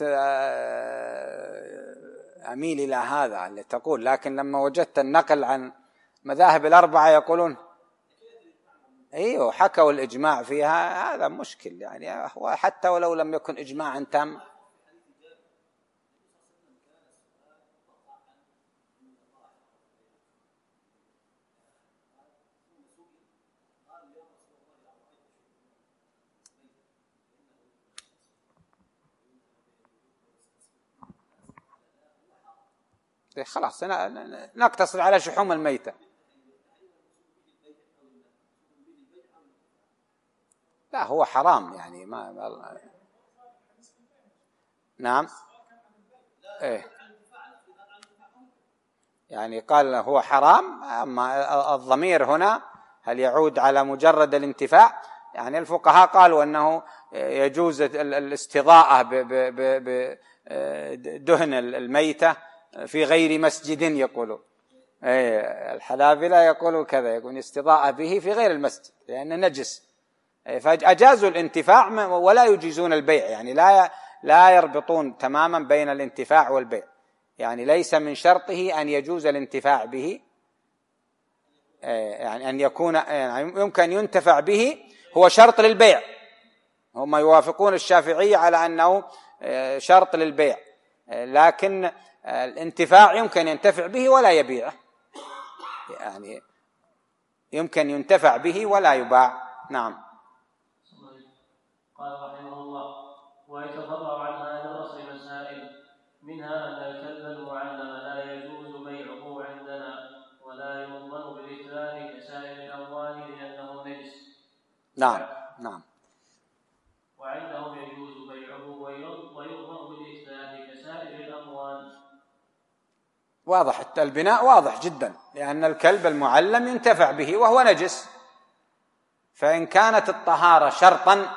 أميل إلى هذا اللي تقول، لكن لما وجدت النقل عن مذاهب الأربعة يقولون أيوه حكوا الإجماع فيها، هذا مشكل يعني، حتى ولو لم يكن إجماعا تام. خلاص نقتصر على شحوم الميتة. لا هو حرام يعني ما نعم إيه يعني قال هو حرام. أما الضمير هنا هل يعود على مجرد الانتفاع؟ يعني الفقهاء قالوا أنه يجوز الاستضاءة بدهن الميتة في غير مسجد، يقولوا الحنابلة يقولوا كذا، يقول استضاءة به في غير المسجد لأنه نجس، فأجازوا الانتفاع ولا يجيزون البيع. يعني لا يربطون تماما بين الانتفاع والبيع، يعني ليس من شرطه أن يجوز الانتفاع به، يعني أن يكون يعني يمكن ينتفع به، هو شرط للبيع. هم يوافقون الشافعية على أنه شرط للبيع، لكن الانتفاع يمكن ينتفع به ولا يبيعه، يعني يمكن ينتفع به ولا يباع. نعم. قال رحمه الله: ويتفرع عن هذا الأصل مسائل، منها أن الكلب المعلم لا يجوز بيعه عندنا ولا يضمن بالإتلاف كسائر الأموال لأنه نجس. نعم. وعندهم يجوز بيعه ويضمن بالإتلاف كسائر الأموال. واضح البناء واضح جدا، لأن الكلب المعلم ينتفع به وهو نجس، فإن كانت الطهارة شرطا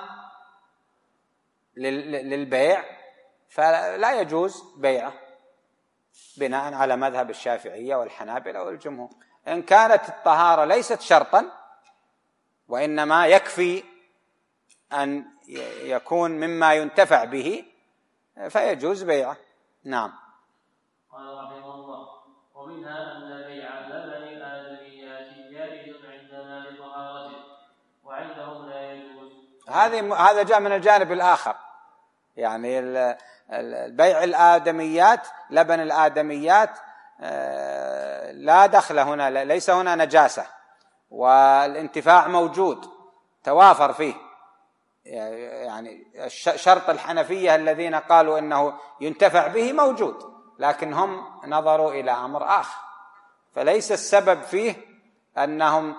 للبيع فلا يجوز بيعه بناء على مذهب الشافعية والحنابلة والجمهور. إن كانت الطهارة ليست شرطا وإنما يكفي أن يكون مما ينتفع به فيجوز بيعه. نعم. قال رحمه الله: ومنها أن بيع لبن الآدميات جائز عندنا لطهارته وعندهم لا يجوز. هذا جاء من الجانب الآخر، يعني البيع الآدميات، لبن الآدميات لا دخل هنا، ليس هنا نجاسة والانتفاع موجود توافر فيه. يعني شرط الحنفية الذين قالوا إنه ينتفع به موجود، لكن هم نظروا إلى أمر آخر، فليس السبب فيه أنهم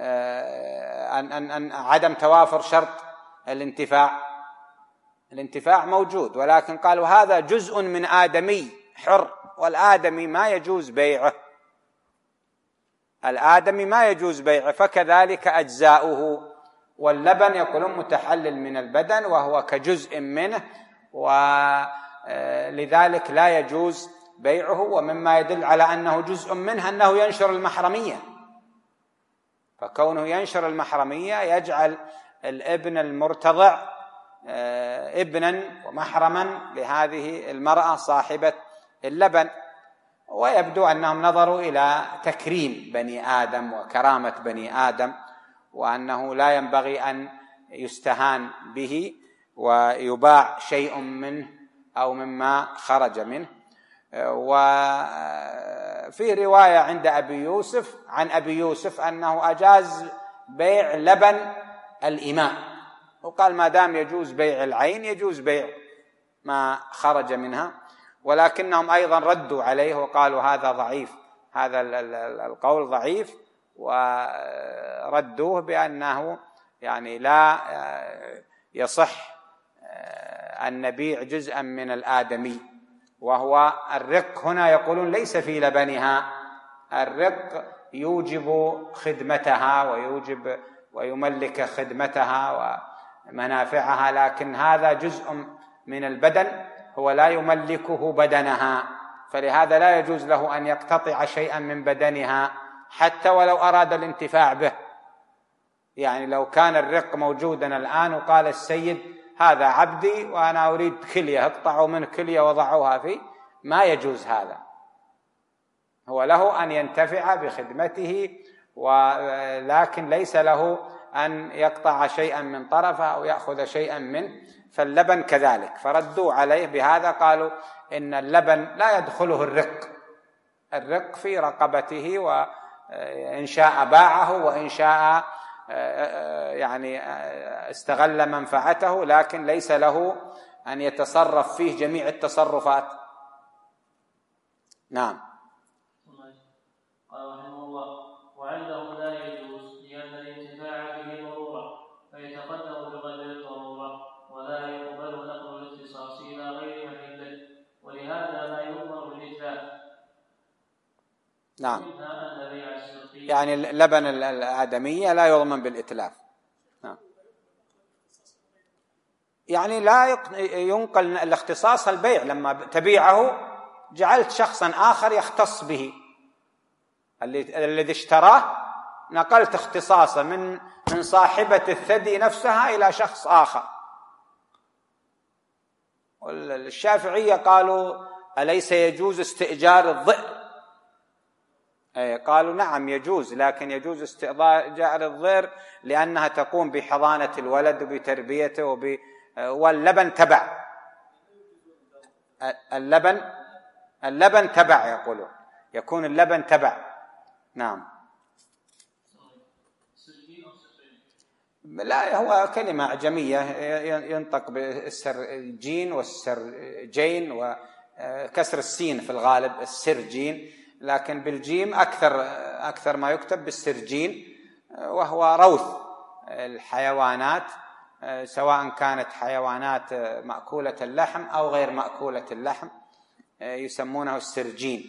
أن عدم توافر شرط الانتفاع موجود، ولكن قالوا هذا جزء من آدمي حر، والآدمي ما يجوز بيعه، الآدمي ما يجوز بيعه، فكذلك أجزاؤه. واللبن يقولون متحلل من البدن وهو كجزء منه، ولذلك لا يجوز بيعه. ومما يدل على أنه جزء منه أنه ينشر المحرمية، فكونه ينشر المحرمية يجعل الابن المرتضع ابنا ومحرما لهذه المرأة صاحبة اللبن. ويبدو أنهم نظروا إلى تكريم بني آدم وكرامة بني آدم، وأنه لا ينبغي أن يستهان به ويباع شيء منه أو مما خرج منه. وفي رواية عند عن أبي يوسف أنه أجاز بيع لبن الإماء، وقال ما دام يجوز بيع العين يجوز بيع ما خرج منها، ولكنهم أيضا ردوا عليه وقالوا هذا ضعيف، هذا القول ضعيف، وردوه بأنه يعني لا يصح أن نبيع جزءا من الآدمي. وهو الرق هنا يقولون ليس في لبنها، الرق يوجب خدمتها ويملك خدمتها ومنافعها، لكن هذا جزء من البدن هو لا يملكه بدنها، فلهذا لا يجوز له أن يقتطع شيئا من بدنها حتى ولو أراد الانتفاع به. يعني لو كان الرق موجودا الآن وقال السيد هذا عبدي وأنا أريد كلية، اقطعوا منه كلية وضعوها فيه، ما يجوز هذا، هو له أن ينتفع بخدمته، ولكن ليس له أن يقطع شيئا من طرفه أو يأخذ شيئا منه. فاللبن كذلك، فردوا عليه بهذا، قالوا إن اللبن لا يدخله الرق في رقبته، وإن شاء باعه وإن شاء يعني استغل منفعته، لكن ليس له أن يتصرف فيه جميع التصرفات. نعم. قال رحمه الله: وعندهم لا يجوز لأن الانتفاع به ضرورة فيتقدم بقدر الضرورة، ولا يقبل نقل الاختصاص إلى غير محله، ولهذا لا يؤمر بالإتلاف. نعم، يعني لبن الآدمية لا يضمن بالإتلاف. نعم. يعني لا ينقل الاختصاص البيع، لما تبيعه جعلت شخصا آخر يختص به، الذي اشتراه نقلت اختصاصه من صاحبة الثدي نفسها إلى شخص آخر. الشافعية قالوا: أليس يجوز استئجار الظئر؟ قالوا: نعم يجوز، لكن يجوز استئجار الظئر لأنها تقوم بحضانة الولد وبتربيته واللبن تبع. اللبن تبع، يقولون يكون اللبن تبع. نعم. لا، هو كلمة أعجمية ينطق بالسرجين والسرجين وكسر السين في الغالب السرجين، لكن بالجيم أكثر ما يكتب بالسرجين، وهو روث الحيوانات، سواء كانت حيوانات مأكولة اللحم أو غير مأكولة اللحم، يسمونه السرجين.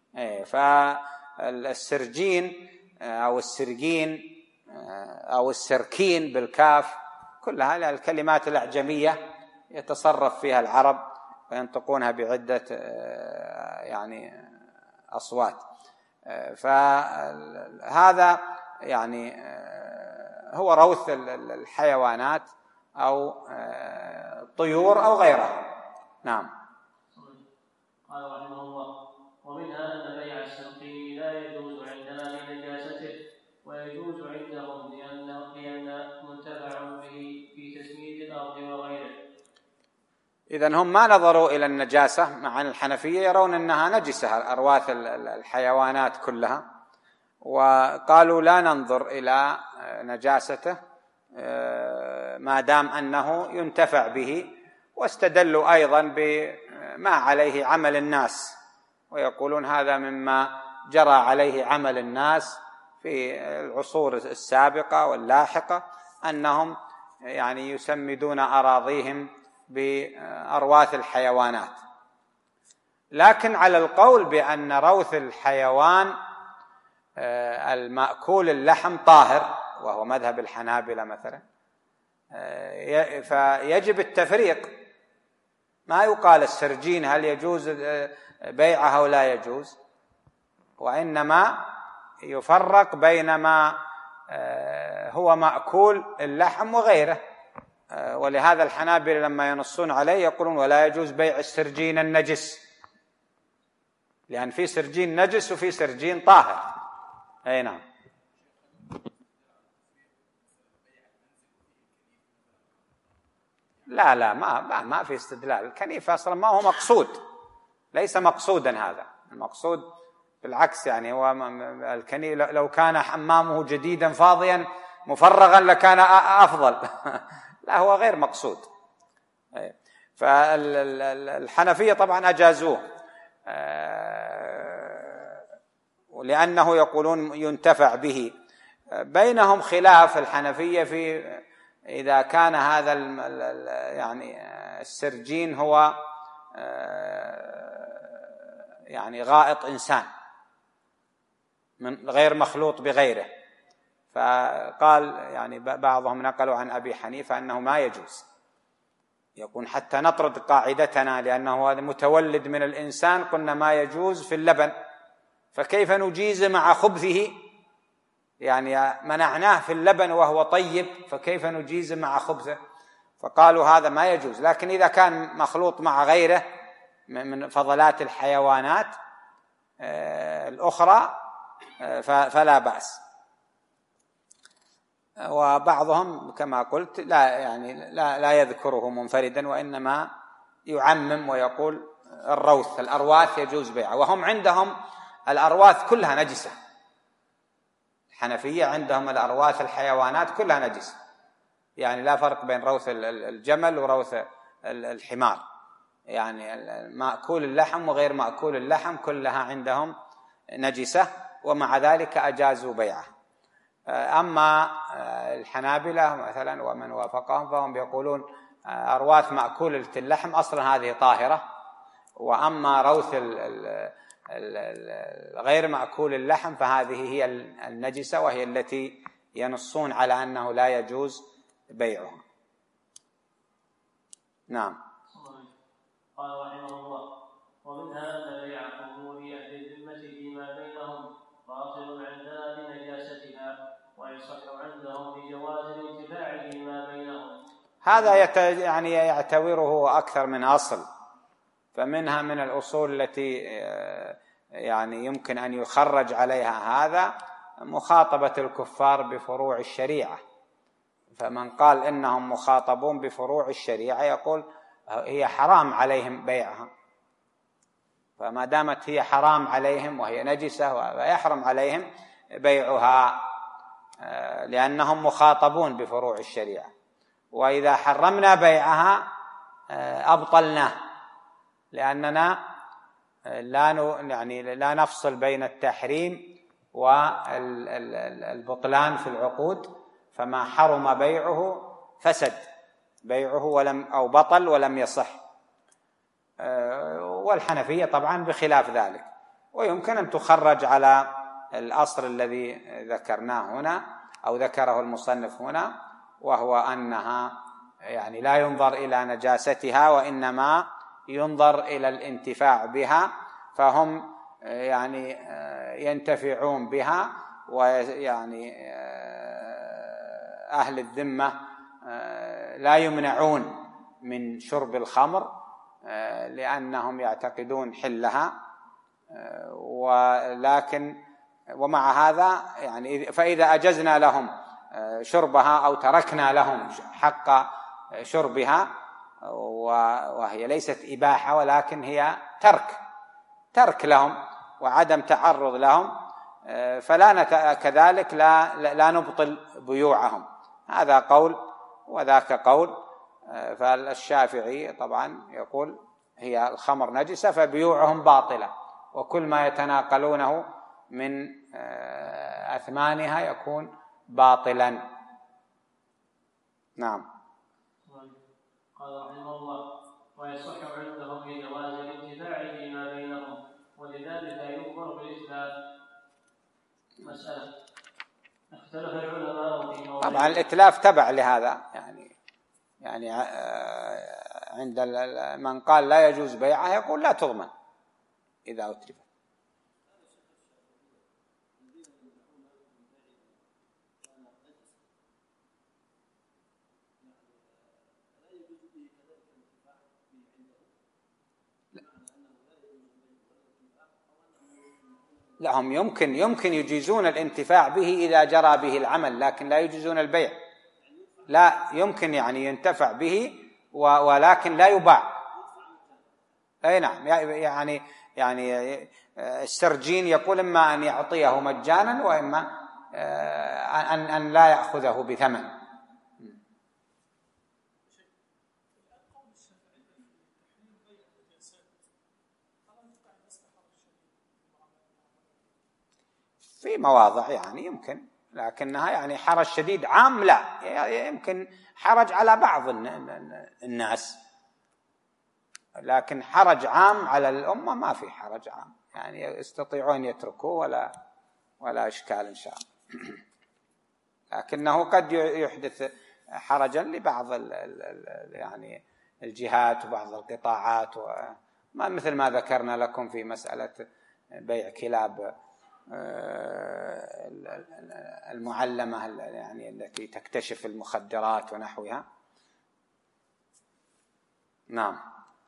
فالسرجين أو السرجين أو السركين بالكاف، كل هذه الكلمات الأعجمية يتصرف فيها العرب وينطقونها بعدة يعني أصوات. فهذا يعني هو روث الحيوانات أو طيور أو غيرها. نعم. قال رحمه الله: ومنها أن بيع السرقي لا يجوز عندنا لنجاسته، ويجوز عندهم لأن منتفع به في تسميد الأرض وغيره. إذن هم ما نظروا إلى النجاسة، مع الحنفية يرون أنها نجسة أرواث الحيوانات كلها، وقالوا لا ننظر إلى نجاسته ما دام أنه ينتفع به. واستدلوا أيضا بما عليه عمل الناس، ويقولون هذا مما جرى عليه عمل الناس في العصور السابقة واللاحقة، أنهم يعني يسمدون أراضيهم بأرواث الحيوانات. لكن على القول بأن روث الحيوان المأكول اللحم طاهر، وهو مذهب الحنابلة مثلا، فيجب التفريق. ما يقال السرجين هل يجوز بيعها أو لا يجوز، وإنما يفرق بين ما هو مأكول اللحم وغيره. ولهذا الحنابلة لما ينصون عليه يقولون: ولا يجوز بيع السرجين النجس، لأن في سرجين نجس وفي سرجين طاهر. أي نعم. لا ما في استدلال. الكنيف أصلا ما هو مقصود، ليس مقصودا هذا. المقصود بالعكس، يعني هو الكنيف لو كان حمامه جديدا فاضيا مفرغا لكان أفضل. لا، هو غير مقصود. فالحنفية طبعا أجازوه، لأنه يقولون ينتفع به. بينهم خلاف الحنفية في إذا كان هذا يعني السرجين هو يعني غائط إنسان من غير مخلوط بغيره. فقال يعني بعضهم نقلوا عن أبي حنيفة أنه ما يجوز، يكون حتى نطرد قاعدتنا، لأنه هذا متولد من الإنسان، قلنا ما يجوز في اللبن، فكيف نجيز مع خبثه؟ يعني منعناه في اللبن وهو طيب، فكيف نجيز مع خبثه؟ فقالوا هذا ما يجوز. لكن إذا كان مخلوط مع غيره من فضلات الحيوانات الأخرى فلا بأس. وبعضهم كما قلت لا يذكره منفردا، وإنما يعمم ويقول الأرواث يجوز بيعها. وهم عندهم الأرواث كلها نجسة. الحنفية عندهم الأرواث الحيوانات كلها نجسة، يعني لا فرق بين روث الجمل وروث الحمار، يعني مأكول اللحم وغير مأكول اللحم كلها عندهم نجسة. ومع ذلك أجازوا بيعه. أما الحنابلة مثلا ومن وافقهم فهم يقولون أرواث مأكولة اللحم أصلا هذه طاهرة، وأما روث غير مأكول اللحم فهذه هي النجسة، وهي التي ينصون على أنه لا يجوز بيعها. نعم. قال رحمه الله: ومنها أن بيع قبور أهل الذمة فيما بينهم باطل عن باب نجاستها، ويصح عندهم بجواز الانتفاع فيما بينهم. هذا يعني يعتبره أكثر من أصل، فمنها من الأصول التي يعني يمكن أن يخرج عليها هذا مخاطبة الكفار بفروع الشريعة. فمن قال إنهم مخاطبون بفروع الشريعة يقول هي حرام عليهم بيعها، فما دامت هي حرام عليهم وهي نجسة ويحرم عليهم بيعها لأنهم مخاطبون بفروع الشريعة. وإذا حرمنا بيعها أبطلناه، لأننا لا نفصل بين التحريم والبطلان في العقود، فما حرم بيعه فسد بيعه أو بطل ولم يصح. والحنفية طبعا بخلاف ذلك. ويمكن أن تخرج على الأصل الذي ذكرناه هنا أو ذكره المصنف هنا، وهو أنها يعني لا ينظر إلى نجاستها وإنما ينظر إلى الانتفاع بها، فهم يعني ينتفعون بها، ويعني أهل الذمة لا يمنعون من شرب الخمر لأنهم يعتقدون حلها. ولكن ومع هذا يعني فإذا أجزنا لهم شربها أو تركنا لهم حق شربها، وهي ليست إباحة ولكن هي ترك لهم وعدم تعرض لهم، فلا كذلك لا نبطل بيوعهم. هذا قول وذاك قول. فالشافعي طبعا يقول هي الخمر نجسة فبيوعهم باطلة، وكل ما يتناقلونه من أثمانها يكون باطلا. نعم. قال رحمه الله: ويصح عندهم بجواز الانتفاع فيما بينهم، ولذلك يؤمر بالإتلاف. مسألة: اختلف العلماء في موضوع. طبعا الإتلاف تبع لهذا، يعني عند من قال لا يجوز بيعها يقول لا تضمن إذا أتلفت. لهم يمكن يجيزون الانتفاع به إذا جرى به العمل، لكن لا يجيزون البيع. لا يمكن يعني ينتفع به ولكن لا يباع. أي نعم. يعني السرجين يقول إما أن يعطيه مجانا وإما أن لا يأخذه بثمن. في مواضع يعني يمكن، لكنها يعني حرج شديد عام لا، يمكن حرج على بعض الناس، لكن حرج عام على الأمة ما في حرج عام، يعني يستطيعون يتركوه ولا إشكال إن شاء الله. لكنه قد يحدث حرجا لبعض يعني الجهات وبعض القطاعات، مثل ما ذكرنا لكم في مسألة بيع كلاب المعلمة يعني التي تكتشف المخدرات ونحوها. نعم.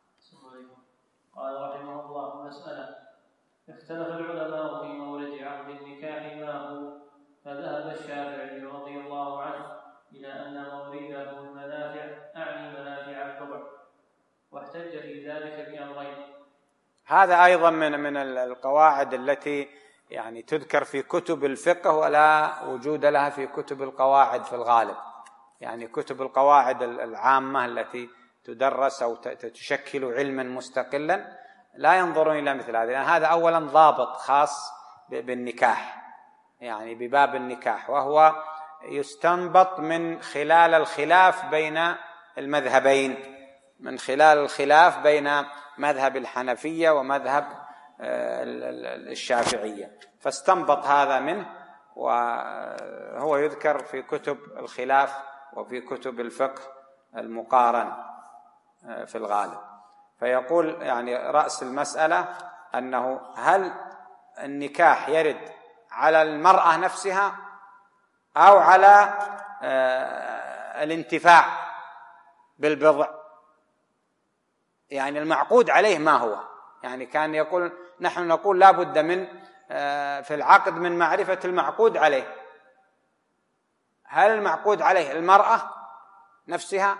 قال رحمه الله: مسألة: اختلف العلماء في مورد عقد النكاح ما هو، فذهب الشافعي رضي الله عنه إلى أن مورده المنافع، أعني منافع الربع، واحتج في ذلك بأمرين. هذا أيضا من القواعد التي يعني تذكر في كتب الفقه ولا وجود لها في كتب القواعد في الغالب. يعني كتب القواعد العامة التي تدرس أو تشكل علما مستقلا لا ينظرون إلى مثل هذا، لأن هذا أولا ضابط خاص بالنكاح، يعني بباب النكاح، وهو يستنبط من خلال الخلاف بين المذهبين، من خلال الخلاف بين مذهب الحنفية ومذهب الشافعية، فاستنبط هذا منه، وهو يذكر في كتب الخلاف وفي كتب الفقه المقارن في الغالب. فيقول يعني رأس المسألة أنه هل النكاح يرد على المرأة نفسها أو على الانتفاع بالبضع؟ يعني المعقود عليه ما هو؟ يعني كان يقول نحن نقول لا بد من في العقد من معرفة المعقود عليه. هل المعقود عليه المرأة نفسها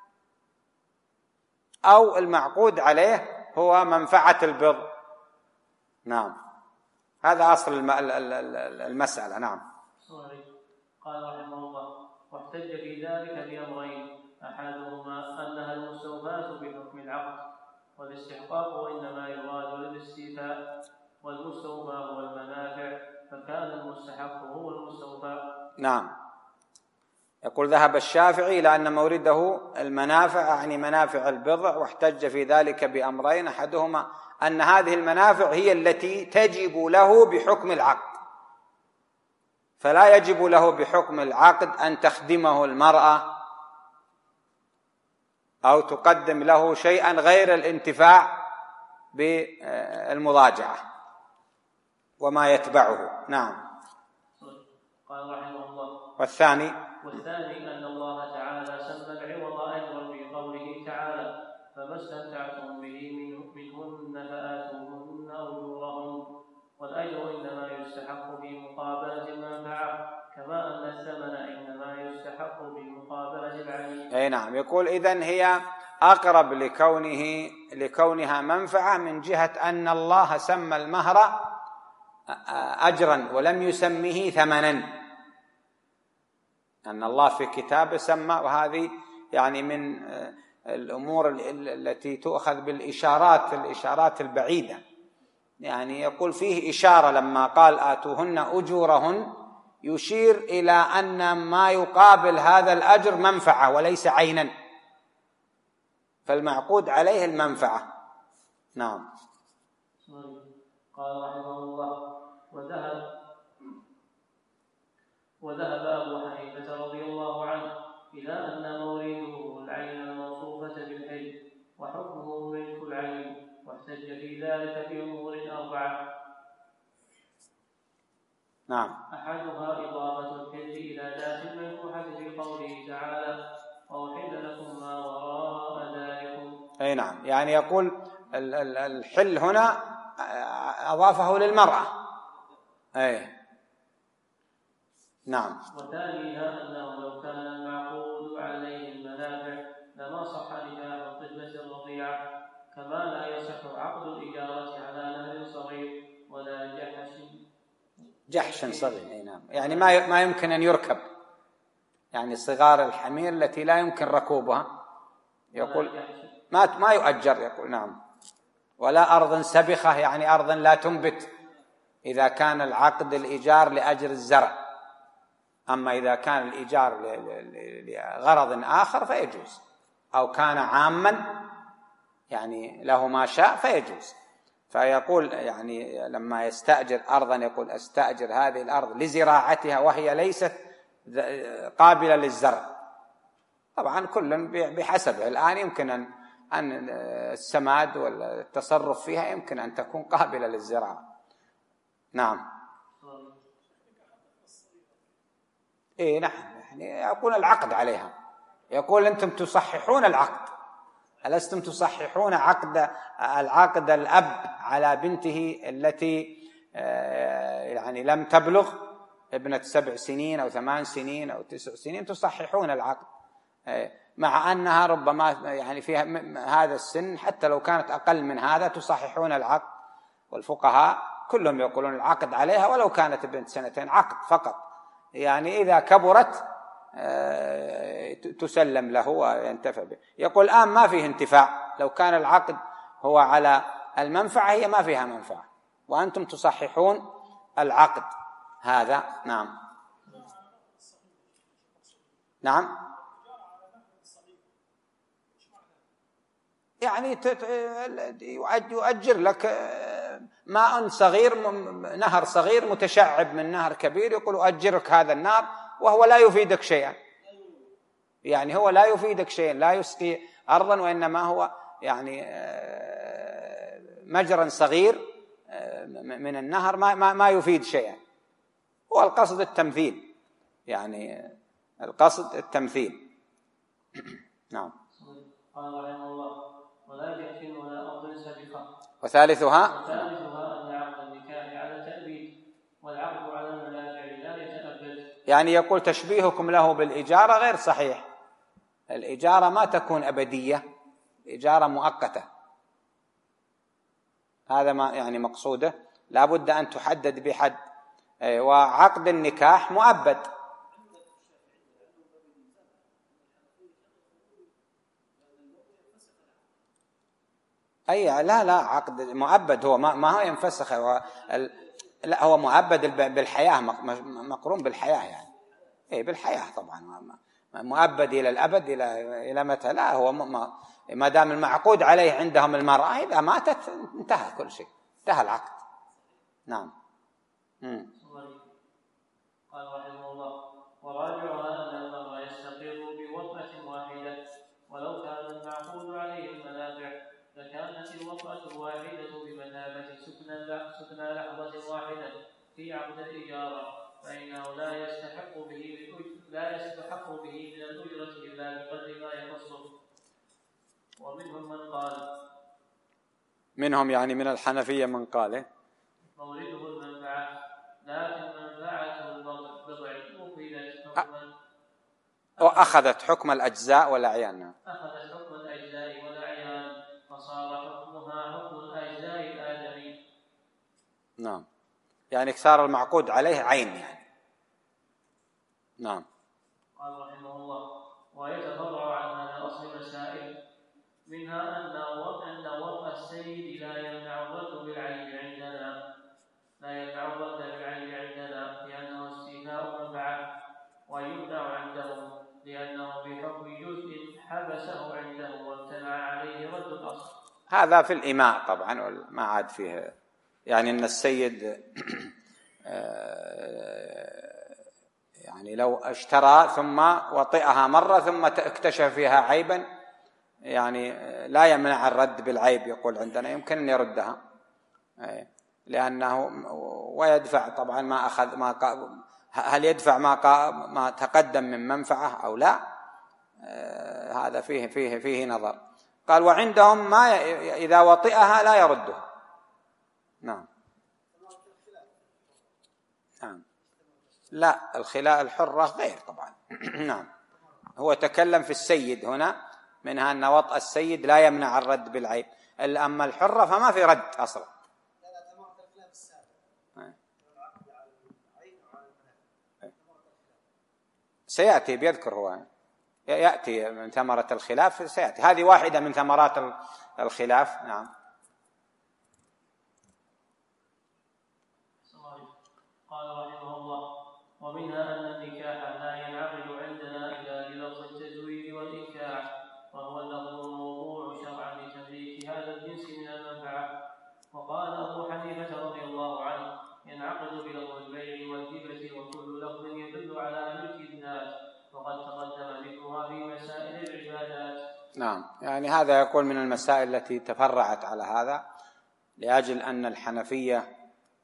أو المعقود عليه هو منفعة البضع؟ نعم، هذا أصل المسألة. نعم. قال رحمه الله: واحتج في ذلك بأمرين، أحدهما أنها المستوفاة بحكم العقد، والاستحقاق إنما يراد للاستيفاء، والمستوفى هو المنافع، فكان المستحق هو المستوفى. نعم. يقول ذهب الشافعي إلى أن مورده المنافع، يعني منافع البضع، واحتج في ذلك بأمرين، أحدهما أن هذه المنافع هي التي تجب له بحكم العقد، فلا يجب له بحكم العقد أن تخدمه المرأة أو تقدم له شيئا غير الانتفاع بالمضاجعة وما يتبعه. نعم. قال رحمه الله: والثاني أن الله تعالى سمى العوض أجرا في قوله تعالى: فما استمتعتم به منهن فآتوهن أجورهن، والأجر إنما يستحق بمقابلة المنفعة، كما أن الثمن إنما يستحق بمقابلة العين. أي نعم. يقول إذن هي أقرب لكونها منفعة من جهة أن الله سمى المهر أجرا ولم يسميه ثمنا، أن الله في كتابه سمى، وهذه يعني من الأمور التي تؤخذ الإشارات البعيدة. يعني يقول فيه إشارة لما قال آتوهن أجورهن، يشير إلى أن ما يقابل هذا الأجر منفعة وليس عينا، فالمعقود عليه المنفعة. نعم. قال رحمه الله: وذهب أبو حنيفة رضي الله عنه إلى أن مورده العين الموصوفة بالحل، وحكمه ملك العين، واحتج في ذلك بأمور 4. نعم. أحدها إضافة الحل إلى ذات المنفوحة في قوله تعالى: وأحل لكم ما وراء ذلكم. أي نعم. يعني يقول الحل هنا أضافه للمرأة. أي نعم. وثانيها أنه لو كان المعقود عليه المنافع لما صح نكاح الطفلة الرضيعة، كما لا يصح عقد الإجارة على نهر صغير ولا جحش صغير. أي نعم. يعني ما يمكن أن يركب، يعني صغار الحمير التي لا يمكن ركوبها، يقول ما يؤجر. يقول نعم. ولا أرض سبخة، يعني أرض لا تنبت، إذا كان العقد الإيجار لأجل الزرع. أما إذا كان الإيجار لغرض آخر فيجوز، أو كان عاما يعني له ما شاء فيجوز. فيقول يعني لما يستأجر أرضا يقول أستأجر هذه الأرض لزراعتها وهي ليست قابلة للزرع. طبعا كل بحسبه. الآن يمكن أن السماد والتصرف فيها يمكن أن تكون قابلة للزراعة. نعم. إيه نعم. يعني يقول العقد عليها، يقول أنتم تصححون العقد، ألستم تصححون العقد الأب على بنته التي يعني لم تبلغ، ابنة 7 سنين أو 8 سنين أو 9 سنين، تصححون العقد، مع أنها ربما يعني فيها هذا السن، حتى لو كانت أقل من هذا تصححون العقد. والفقهاء كلهم يقولون العقد عليها ولو كانت بنت 2 سنين، عقد فقط، يعني إذا كبرت تسلم له وينتفع به. يقول الآن ما فيه انتفاع، لو كان العقد هو على المنفعة هي ما فيها منفعة، وأنتم تصححون العقد هذا. نعم نعم، يعني يؤجر لك ماء صغير، نهر صغير متشعب من نهر كبير، يقول أؤجرك هذا النهر وهو لا يفيدك شيئا، يعني هو لا يفيدك شيئا، لا يسقي أرضا، وإنما هو يعني مجرى صغير من النهر ما يفيد شيئا. هو القصد التمثيل، يعني القصد التمثيل. نعم. قال رحمه الله: ولا جهل ولا أرض سابقة. وثالثها أن عقد النكاح على التأبيد، والعقد على المنافع لا يتأبد. يعني يقول تشبيهكم له بالإجارة غير صحيح، الإجارة ما تكون أبدية، إجارة مؤقتة، هذا ما يعني مقصوده، لا بد أن تحدد بحد. وعقد النكاح مؤبد. أي لا عقد مؤبد، هو ما هو ينفسخ، لا هو مؤبد بالحياة، مقرون بالحياة، يعني إيه بالحياة طبعا، مؤبد إلى الأبد، إلى متى؟ لا، هو ما دام المعقود عليه عندهم المرأة إذا ماتت انتهى كل شيء، انتهى العقد. نعم. قال رحمه الله: وراجعها أن المرء يستقر بوطأة واحدة، ولو كان المعقود عليه المنافع لكانت الوطأة الواحدة بمثابة سكنى لحظة واحدة في عقد الإجارة، فإنه لا يستحق به من الأجرة إلا بقدر ما يخصه. منهم يعني من الحنفية من قال مورده المنفعة، لكن منفعته البضع أخذت حكم الأجزاء والأعيان. أخذت حكم الأجزاء والأعيان، فصار حكمها حكم الأجزاء الآدمي. نعم، يعني صار المعقود عليه عين يعني. نعم. قال رحمه الله: ويتفرع عن هذا أصل مسائل، منها أن وطأ السيد لا يمنع الرد بالعين عندنا لأنه استيفاء منفعة، ويمنع عندهم لأنه بحكم جزء حبسه عنده وامتنع عليه رد الأصل. هذا في الإماء طبعا، ما عاد فيه، يعني أن السيد يعني لو اشترى ثم وطئها مرة ثم اكتشف فيها عيبا، يعني لا يمنع الرد بالعيب، يقول عندنا يمكن أن يردها، لأنه ويدفع طبعا ما أخذ، هل يدفع ما تقدم من منفعة أو لا، هذا فيه نظر. قال وعندهم ما إذا وطئها لا يردها. نعم. نعم. لا، الخلاء الحرة غير طبعا. نعم، هو تكلم في السيد هنا، منها أن وطأ السيد لا يمنع الرد بالعيب، أما الحرة فما في رد أصلا. سيأتي بيذكر، هو يأتي من ثمرة الخلاف، سيأتي هذه واحدة من ثمرات الخلاف. نعم. قال رحمه الله: ومنها أن النكاح لا ينعقد عندنا إلا بلفظ التزويج والإنكاح، وهو اللفظ الموضوع شرعا لتمليك هذا الجنس من المنفعة. وقال أبو حنيفة رضي الله عنه: ينعقد بلفظ البيع والهبة، وكل لفظ يدل على ملك الذات، وقد تقدم ذكرها في مسائل العبادات. نعم، يعني هذا يقول من المسائل التي تفرعت على هذا، لأجل أن الحنفية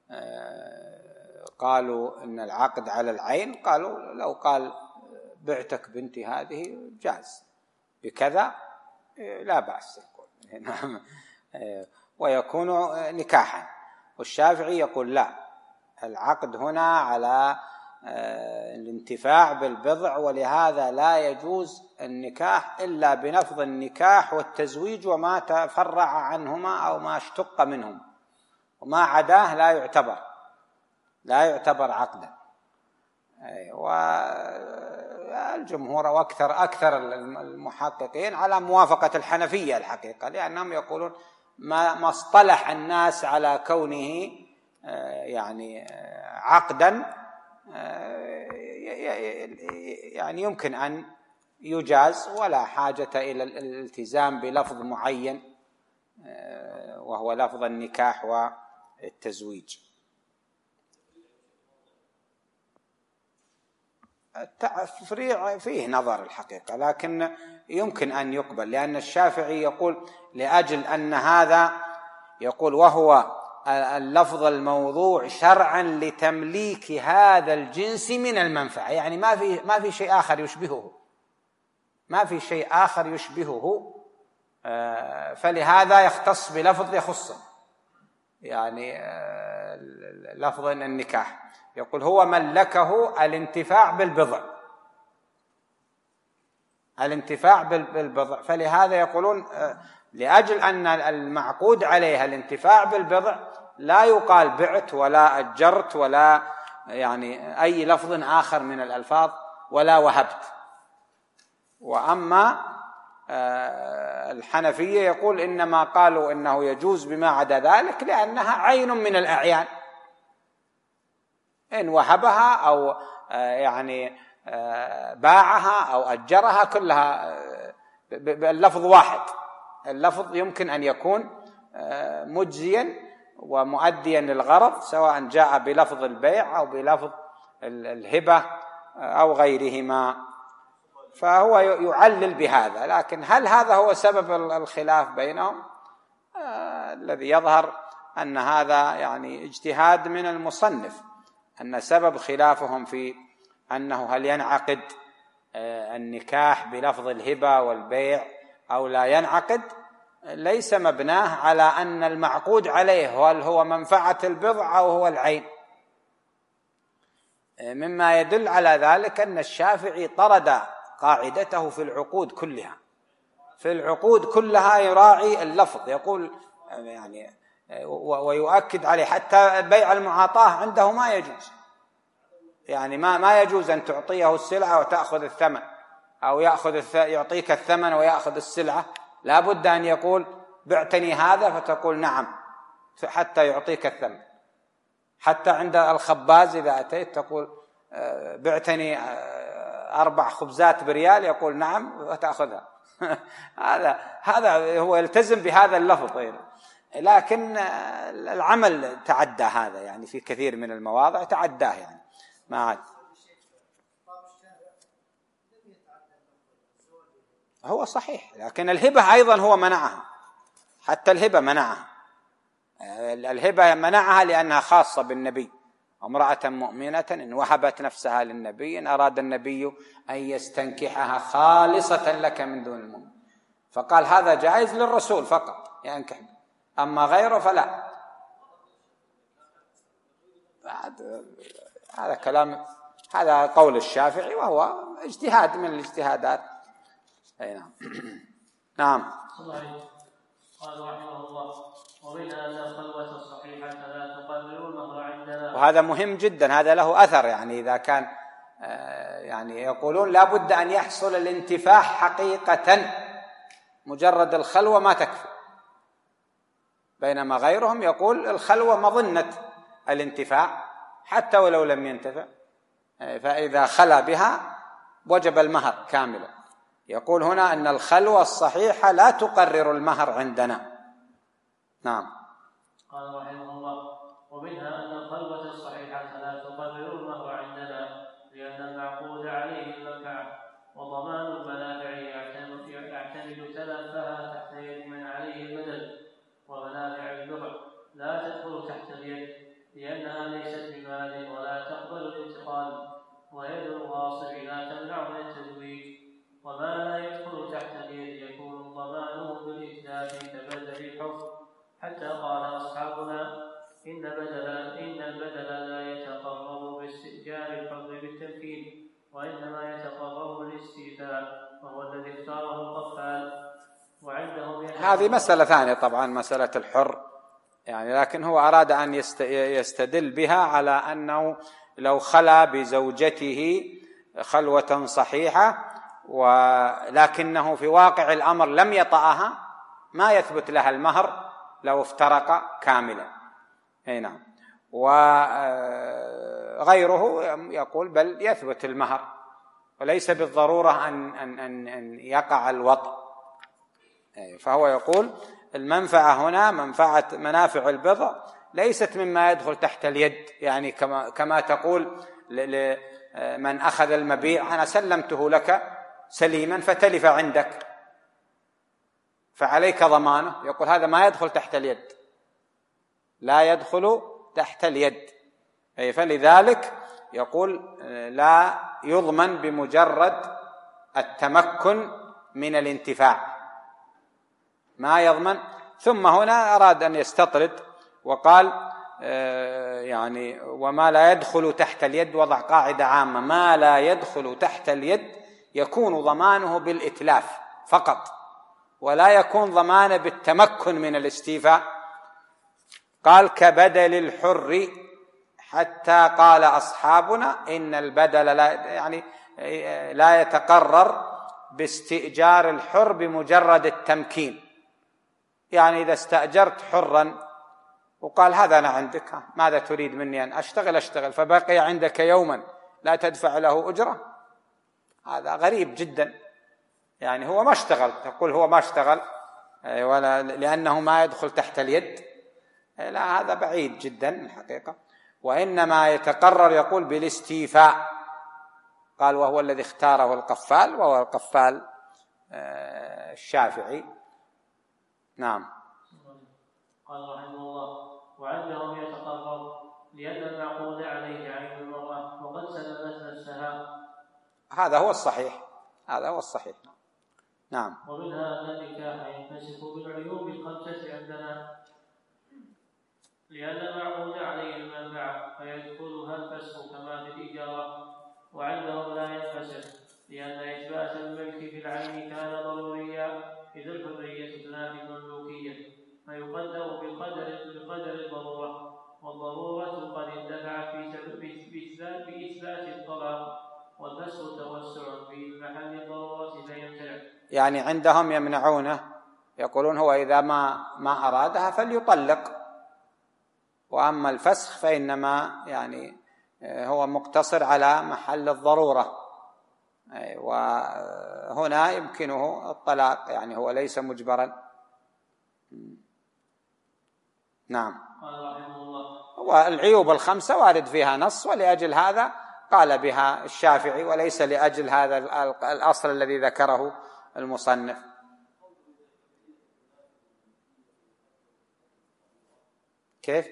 قالوا إن العقد على العين، قالوا لو قال بعتك بنتي هذه جاز بكذا لا بأس، يقول ويكون نكاحا. والشافعي يقول لا، العقد هنا على الانتفاع بالبضع، ولهذا لا يجوز النكاح إلا بنفض النكاح والتزويج وما تفرع عنهما أو ما اشتق منهم، وما عداه لا يعتبر عقدا. والجمهور وأكثر المحققين على موافقة الحنفية الحقيقة، لأنهم يقولون ما اصطلح الناس على كونه يعني عقدا يعني يمكن أن يجاز ولا حاجة إلى الالتزام بلفظ معين وهو لفظ النكاح والتزويج. التفريع فيه نظر الحقيقة، لكن يمكن أن يقبل، لأن الشافعي يقول لأجل أن هذا يقول وهو اللفظ الموضوع شرعا لتمليك هذا الجنس من المنفعة، يعني ما في شيء آخر يشبهه، ما في شيء آخر يشبهه، فلهذا يختص بلفظ يخصه، يعني لفظ النكاح يقول هو ملكه الانتفاع بالبضع، الانتفاع بالبضع، فلهذا يقولون لأجل أن المعقود عليها الانتفاع بالبضع لا يقال بعت ولا أجرت ولا يعني أي لفظ آخر من الألفاظ ولا وهبت. وأما الحنفية يقول إنما قالوا إنه يجوز بما عدا ذلك لأنها عين من الأعيان، إن وهبها أو يعني باعها أو أجرها كلها باللفظ واحد، اللفظ يمكن أن يكون مجزيا ومؤديا للغرض سواء جاء بلفظ البيع أو بلفظ الهبة أو غيرهما، فهو يعلل بهذا. لكن هل هذا هو سبب الخلاف بينهم؟ الذي يظهر أن هذا يعني اجتهاد من المصنف، أن سبب خلافهم في أنه هل ينعقد النكاح بلفظ الهبة والبيع أو لا ينعقد ليس مبناه على أن المعقود عليه هل هو منفعة البضع أو هو العين. مما يدل على ذلك أن الشافعي طرد قاعدته في العقود كلها، في العقود كلها يراعي اللفظ، يقول يعني ويؤكد عليه حتى بيع المعاطاة عنده ما يجوز، يعني ما يجوز أن تعطيه السلعة وتأخذ الثمن أو يعطيك الثمن ويأخذ السلعة، لا بد أن يقول بعتني هذا فتقول نعم حتى يعطيك الثمن. حتى عند الخباز إذا أتيت تقول بعتني 4 خبزات بريال، يقول نعم وتأخذها. هذا هو يلتزم بهذا اللفظ، لكن العمل تعدى هذا، يعني في كثير من المواضع تعداه، يعني ما عاد هو صحيح. لكن الهبة أيضا هو منعها، حتى الهبة منعها، الهبة منعها لأنها خاصة بالنبي، امرأة مؤمنة إن وهبت نفسها للنبي إن أراد النبي أن يستنكحها خالصة لك من دون المؤمن، فقال هذا جائز للرسول فقط ينكح، أما غيره فلا. هذا كلام، هذا قول الشافعي وهو اجتهاد من الاجتهادات. أي نعم. نعم. قال رحمه الله ومنها أن الخلوة الصحيحة لا تقرر المهر عندنا، وهذا مهم جدا، هذا له أثر، يعني إذا كان يعني يقولون لا بد أن يحصل الانتفاع حقيقة، مجرد الخلوة ما تكفي، بينما غيرهم يقول الخلوة مظنة الانتفاع حتى ولو لم ينتفع، فإذا خلا بها وجب المهر كاملا. يقول هنا أن الخلوة الصحيحة لا تقرر المهر عندنا. نعم. قال رحمه الله ومنها أن الخلوة الصحيحة لا تقرر المهر عندنا لأن المعقود عليه المنفعة، وضمان المنافع يعتمد تلفها تحت يد من عليه البدل، ومنافع البضع لا تدخل تحت اليد لأنها ليست بمال ولا تقبل الانتقال، ويد الغاصب لا تمنع من التزويج، وما لا يدخل تحت اليد يكون الضمان بالإتلاف كبدل الحر، حتى قال أصحابنا إن البدل لا يتقرر باستئجار الحر بالتمكين، وإنما يتقرر بالاستيفاء، وهو الذي اختاره القفال. وعنده هذه مسألة ثانية طبعا، مسألة الحر يعني، لكن هو أراد أن يستدل بها على أنه لو خلا بزوجته خلوة صحيحة ولكنه في واقع الأمر لم يطأها ما يثبت لها المهر لو افترق كاملا. أي نعم. وغيره يقول بل يثبت المهر وليس بالضرورة أن يقع الوطء. فهو يقول المنفعة هنا منافع البضع ليست مما يدخل تحت اليد، يعني كما تقول من أخذ المبيع أنا سلمته لك سليما فتلف عندك فعليك ضمانه، يقول هذا ما يدخل تحت اليد، لا يدخل تحت اليد. فلذلك يقول لا يضمن بمجرد التمكن من الانتفاع، ما يضمن. ثم هنا أراد أن يستطرد وقال يعني وما لا يدخل تحت اليد، وضع قاعدة عامة: ما لا يدخل تحت اليد يكون ضمانه بالإتلاف فقط، ولا يكون ضمانه بالتمكن من الاستيفاء. قال كبدل الحر، حتى قال أصحابنا إن البدل لا يتقرر باستئجار الحر بمجرد التمكين. يعني إذا استأجرت حرا وقال هذا أنا عندك، ماذا تريد مني أن أشتغل فبقي عندك يوما لا تدفع له أجرة، هذا غريب جدا. يعني هو ما اشتغل، تقول هو ما اشتغل ولا لأنه ما يدخل تحت اليد، لا، هذا بعيد جدا الحقيقة. وإنما يتقرر يقول بالاستيفاء. قال وهو الذي اختاره القفال، وهو القفال الشافعي. نعم. قال رحمه الله وعندهم يتقرر لأن المعقود عليه عين المرأة وقد سلمت نفسها. هذا هو الصحيح. نعم. ومنها أن النكاح ينفسخ بالعيوب الخمسة عندنا، لأن المعقود عليه المنفعة فيدخلها الفسخ كما في الإجارة، وعندهم لا ينفسخ لأن إثبات الملك في العين كان ضروريا، إذ الحرية تنافي المملوكية، فيقدر بقدر الضرورة، والضرورة قد اندفعت بإثبات الطلاق، والفسخ توسع في محل الضرورة فيمتنع. يعني عندهم يمنعونه، يقولون هو إذا ما أرادها فليطلق، وأما الفسخ فإنما يعني هو مقتصر على محل الضرورة، وهنا يمكنه الطلاق، يعني هو ليس مجبرا. نعم. والعيوب الخمسة وارد فيها نص، ولأجل هذا قال بها الشافعي وليس لأجل هذا الأصل الذي ذكره المصنف. كيف؟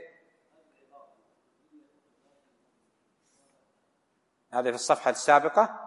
هذه في الصفحة السابقة.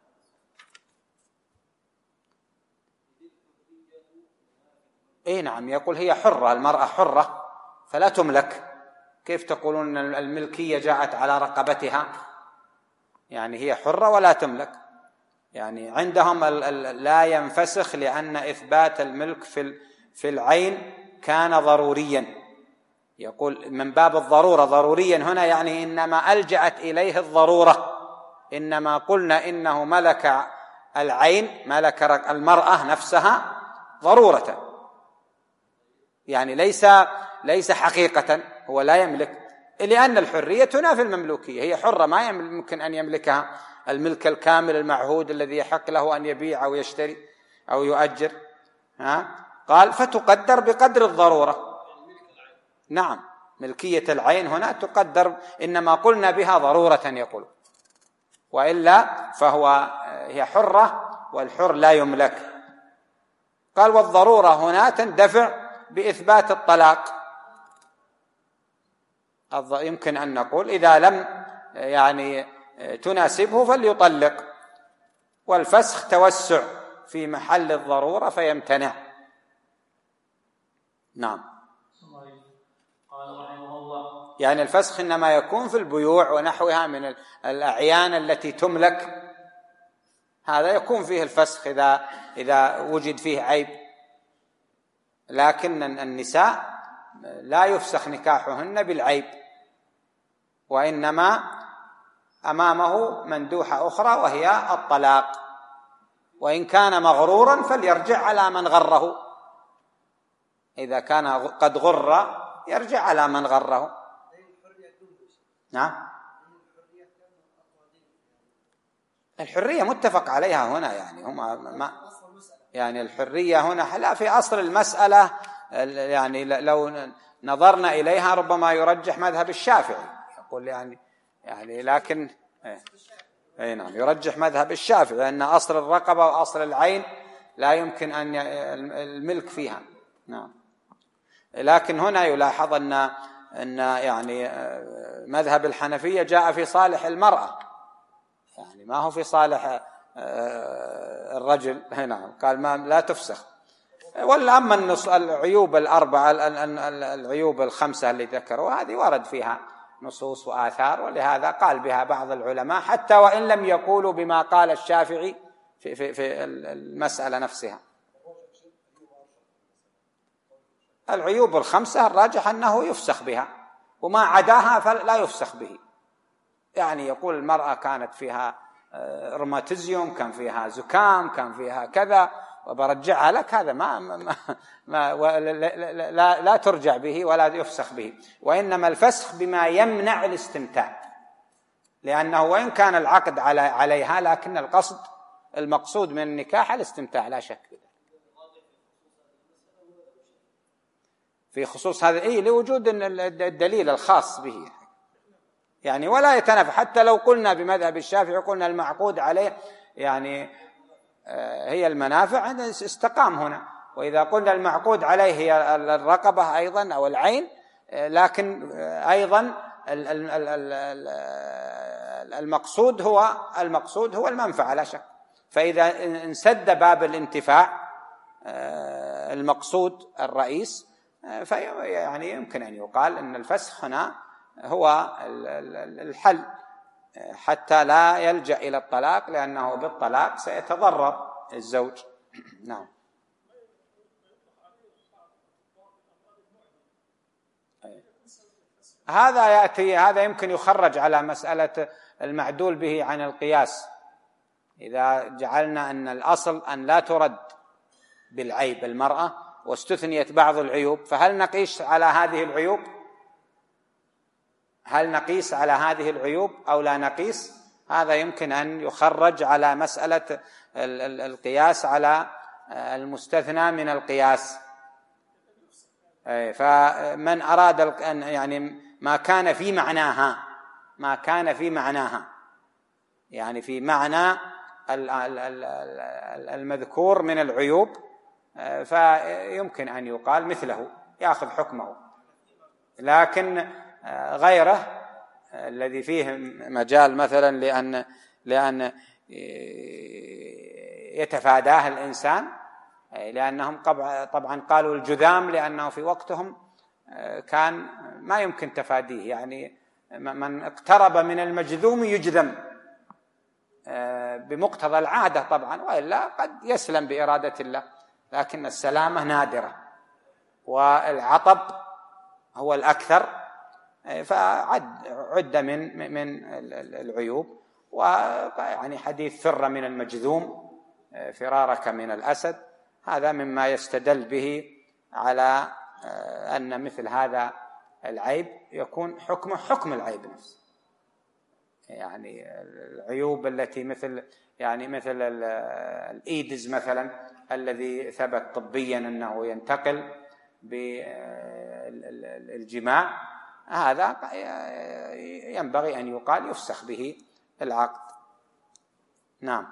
نعم، يقول هي حرة، المرأة حرة فلا تملك. كيف تقولون أن الملكية جاءت على رقبتها؟ يعني هي حرة ولا تملك. يعني عندهم لا ينفسخ لأن إثبات الملك في العين كان ضروريا. يقول من باب الضرورة، ضروريا هنا يعني إنما ألجأت إليه الضرورة، إنما قلنا إنه ملك العين، ملك المرأة نفسها ضرورة، يعني ليس حقيقة، هو لا يملك، لأن الحرية تنافي المملوكية. هي حرة، ما يمكن أن يملكها الملك الكامل المعهود الذي يحق له أن يبيع أو يشتري أو يؤجر. قال فتقدر بقدر الضرورة. نعم، ملكية العين هنا تقدر، إنما قلنا بها ضرورة يقول، وإلا هي حرة والحر لا يملك. قال والضرورة هنا تندفع بإثبات الطلاق. يمكن أن نقول إذا لم يعني تناسبه فليطلق، والفسخ توسع في محل الضرورة فيمتنع. نعم. قال رحمه الله يعني الفسخ إنما يكون في البيوع ونحوها من الأعيان التي تملك، هذا يكون فيه الفسخ إذا وجد فيه عيب، لكن النساء لا يفسخ نكاحهن بالعيب، وإنما أمامه مندوحة أخرى وهي الطلاق، وإن كان مغرورا فليرجع على من غره، إذا كان قد غر يرجع على من غره. نعم. الحرية متفق عليها هنا، يعني هم يعني الحرية هنا لا في أصل المسألة، يعني لو نظرنا إليها ربما يرجح مذهب الشافعي، يقول يعني لكن أي نعم يرجح مذهب الشافعي أن أصل الرقبة وأصل العين لا يمكن أن الملك فيها. نعم. لكن هنا يلاحظ أن يعني مذهب الحنفية جاء في صالح المرأة، يعني ما هو في صالح الرجل. نعم قال ما لا تفسخ. ولا أما العيوب الأربعة العيوب الخمسة اللي ذكروا هذه ورد فيها نصوص وآثار، ولهذا قال بها بعض العلماء حتى وإن لم يقولوا بما قال الشافعي في المسألة نفسها. العيوب الخمسة الراجح أنه يفسخ بها، وما عداها فلا يفسخ به. يعني يقول المرأة كانت فيها روماتيزيوم، كان فيها زكام، كان فيها كذا، وبرجعها لك، هذا لا ترجع به ولا يفسخ به. وإنما الفسخ بما يمنع الاستمتاع، لأنه وإن كان العقد عليها لكن المقصود من النكاح الاستمتاع لا شك في خصوص هذا لوجود الدليل الخاص به، يعني ولا يتنافى. حتى لو قلنا بمذهب الشافعي قلنا المعقود عليه يعني هي المنافع استقام هنا، وإذا قلنا المعقود عليه هي الرقبة أيضا أو العين، لكن أيضا المقصود هو المنفعة لا شك. فإذا انسد باب الانتفاع المقصود الرئيس، فيعني يمكن أن يقال أن الفسخ هنا هو الحل حتى لا يلجأ إلى الطلاق، لأنه بالطلاق سيتضرر الزوج. نعم. هذا يمكن يخرج على مسألة المعدول به عن القياس. إذا جعلنا أن الأصل أن لا ترد بالعيب المرأة واستثنيت بعض العيوب، فهل نقيس على هذه العيوب؟ هل نقيس على هذه العيوب أو لا نقيس؟ هذا يمكن أن يخرج على مسألة القياس على المستثنى من القياس. فمن أراد أن يعني ما كان في معناها يعني في معنى المذكور من العيوب، فيمكن أن يقال مثله يأخذ حكمه. لكن غيره الذي فيه مجال مثلا لأن يتفاداه الإنسان، لأنهم طبعا قالوا الجذام لأنه في وقتهم كان ما يمكن تفاديه، يعني من اقترب من المجذوم يجذم بمقتضى العادة طبعا، وإلا قد يسلم بإرادة الله، لكن السلامة نادرة والعطب هو الأكثر، فعد من العيوب. ويعني حديث فر من المجذوم فرارك من الأسد، هذا مما يستدل به على أن مثل هذا العيب يكون حكمه حكم العيب نفسه. يعني العيوب التي مثل الإيدز مثلا الذي ثبت طبيا أنه ينتقل بالجماع، هذا ينبغي أن يقال يفسخ به العقد. نعم.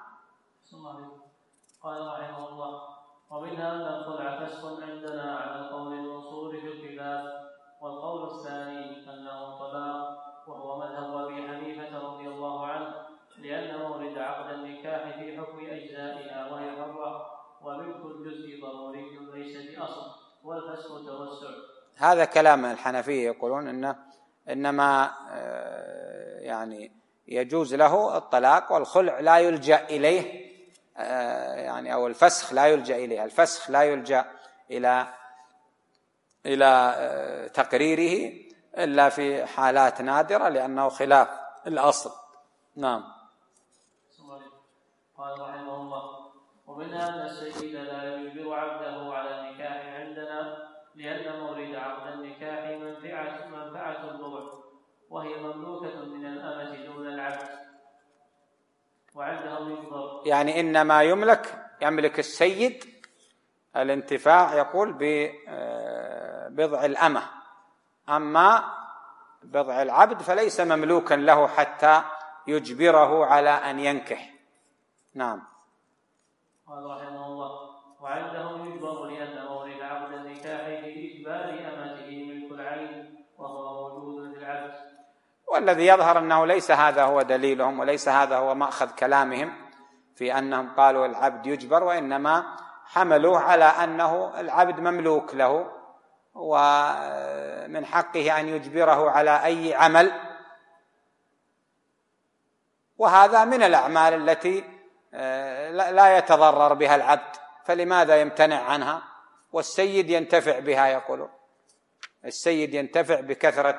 قال رحمه الله: ومنها أن الخلع فسخ عندنا على القول المنصور في الخلاف، والقول الثاني أنه طلاق، وهو مذهب أبي حنيفة رضي الله عنه، لأن مورد عقد النكاح في حكم أجزائها وهي حرة، وملك الجزء ضروري ليس بأصل، والفسخ توسع. هذا كلام الحنفية، يقولون إنما يعني يجوز له الطلاق، والخلع لا يلجأ إليه، يعني أو الفسخ لا يلجأ إليه. الفسخ لا يلجأ إلى تقريره إلا في حالات نادرة، لأنه خلاف الأصل. نعم. قال رحمه الله: ومنها أن السيد لا يجبر عبده على النكاح عندنا، لأن مورد عقد النكاح منفعة الربع، وهي مملوكة يعني إنما يملك السيد الانتفاع يقول ببضع الأمة، أما بضع العبد فليس مملوكا له حتى يجبره على أن ينكح. نعم. قال رحمه الله: وعندهم يجبر لأنه للعبد النكاح بإجبار أمته ملك العين وهو موجود في العبد. والذي يظهر أنه ليس هذا هو دليلهم، وليس هذا هو مأخذ كلامهم في أنهم قالوا العبد يجبر، وإنما حملوه على أنه العبد مملوك له ومن حقه أن يجبره على أي عمل، وهذا من الأعمال التي لا يتضرر بها العبد، فلماذا يمتنع عنها والسيد ينتفع بها؟ يقولون السيد ينتفع بكثرة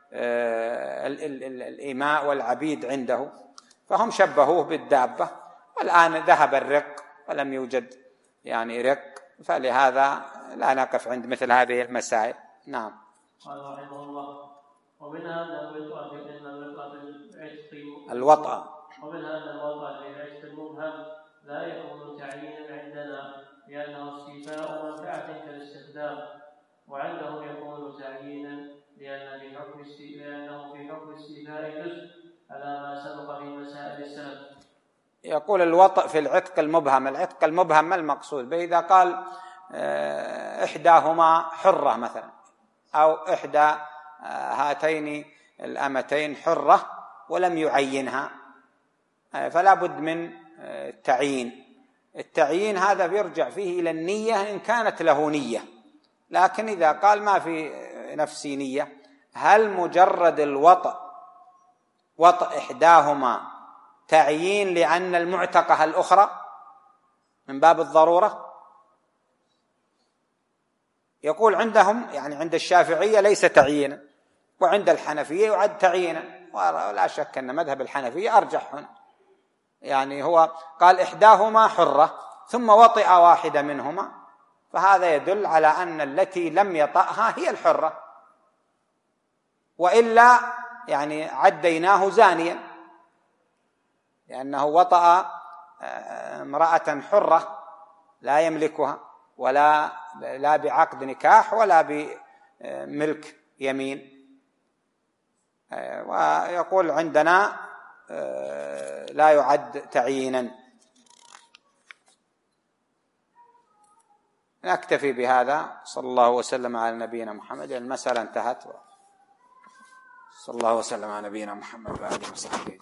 الإماء والعبيد عنده، فهم شبهوه بالدابة، والآن ذهب الرق ولم يوجد يعني رق، فلهذا لا نقف عند مثل هذه المسائل. نعم. قال رحمه الله: ومنها أن الوطأ بالعشق المبهم لا يكون تعيينا عندنا لأنه استيفاء منفعة كالاستخدام، وعندهم يكون تعيينا لأنه في حكم استيفاء جزء على ما سبق في مسائل السلف. يقول الوطأ في العتق المبهم. العتق المبهم ما المقصود به؟ إذا قال إحداهما حرة مثلا، أو إحدى هاتين الأمتين حرة ولم يعينها، فلا بد من التعيين هذا بيرجع فيه إلى النية إن كانت له نية. لكن إذا قال ما في نفسي نية، هل مجرد وطأ إحداهما تعيين لأن المعتقة الأخرى من باب الضرورة؟ يقول عندهم يعني عند الشافعية ليس تعيينا، وعند الحنفية يعد تعيينا، ولا شك أن مذهب الحنفية أرجح هنا. يعني هو قال إحداهما حرة ثم وطئ واحدة منهما، فهذا يدل على أن التي لم يطأها هي الحرة، وإلا يعني عديناه زانيا، لأنه وطأ امرأة حرة لا يملكها لا بعقد نكاح ولا بملك يمين. ويقول عندنا لا يعد تعيينا. نكتفي بهذا. صلى الله وسلم على نبينا محمد. المسألة انتهت. صلى الله وسلم على نبينا محمد وآله وصحبه.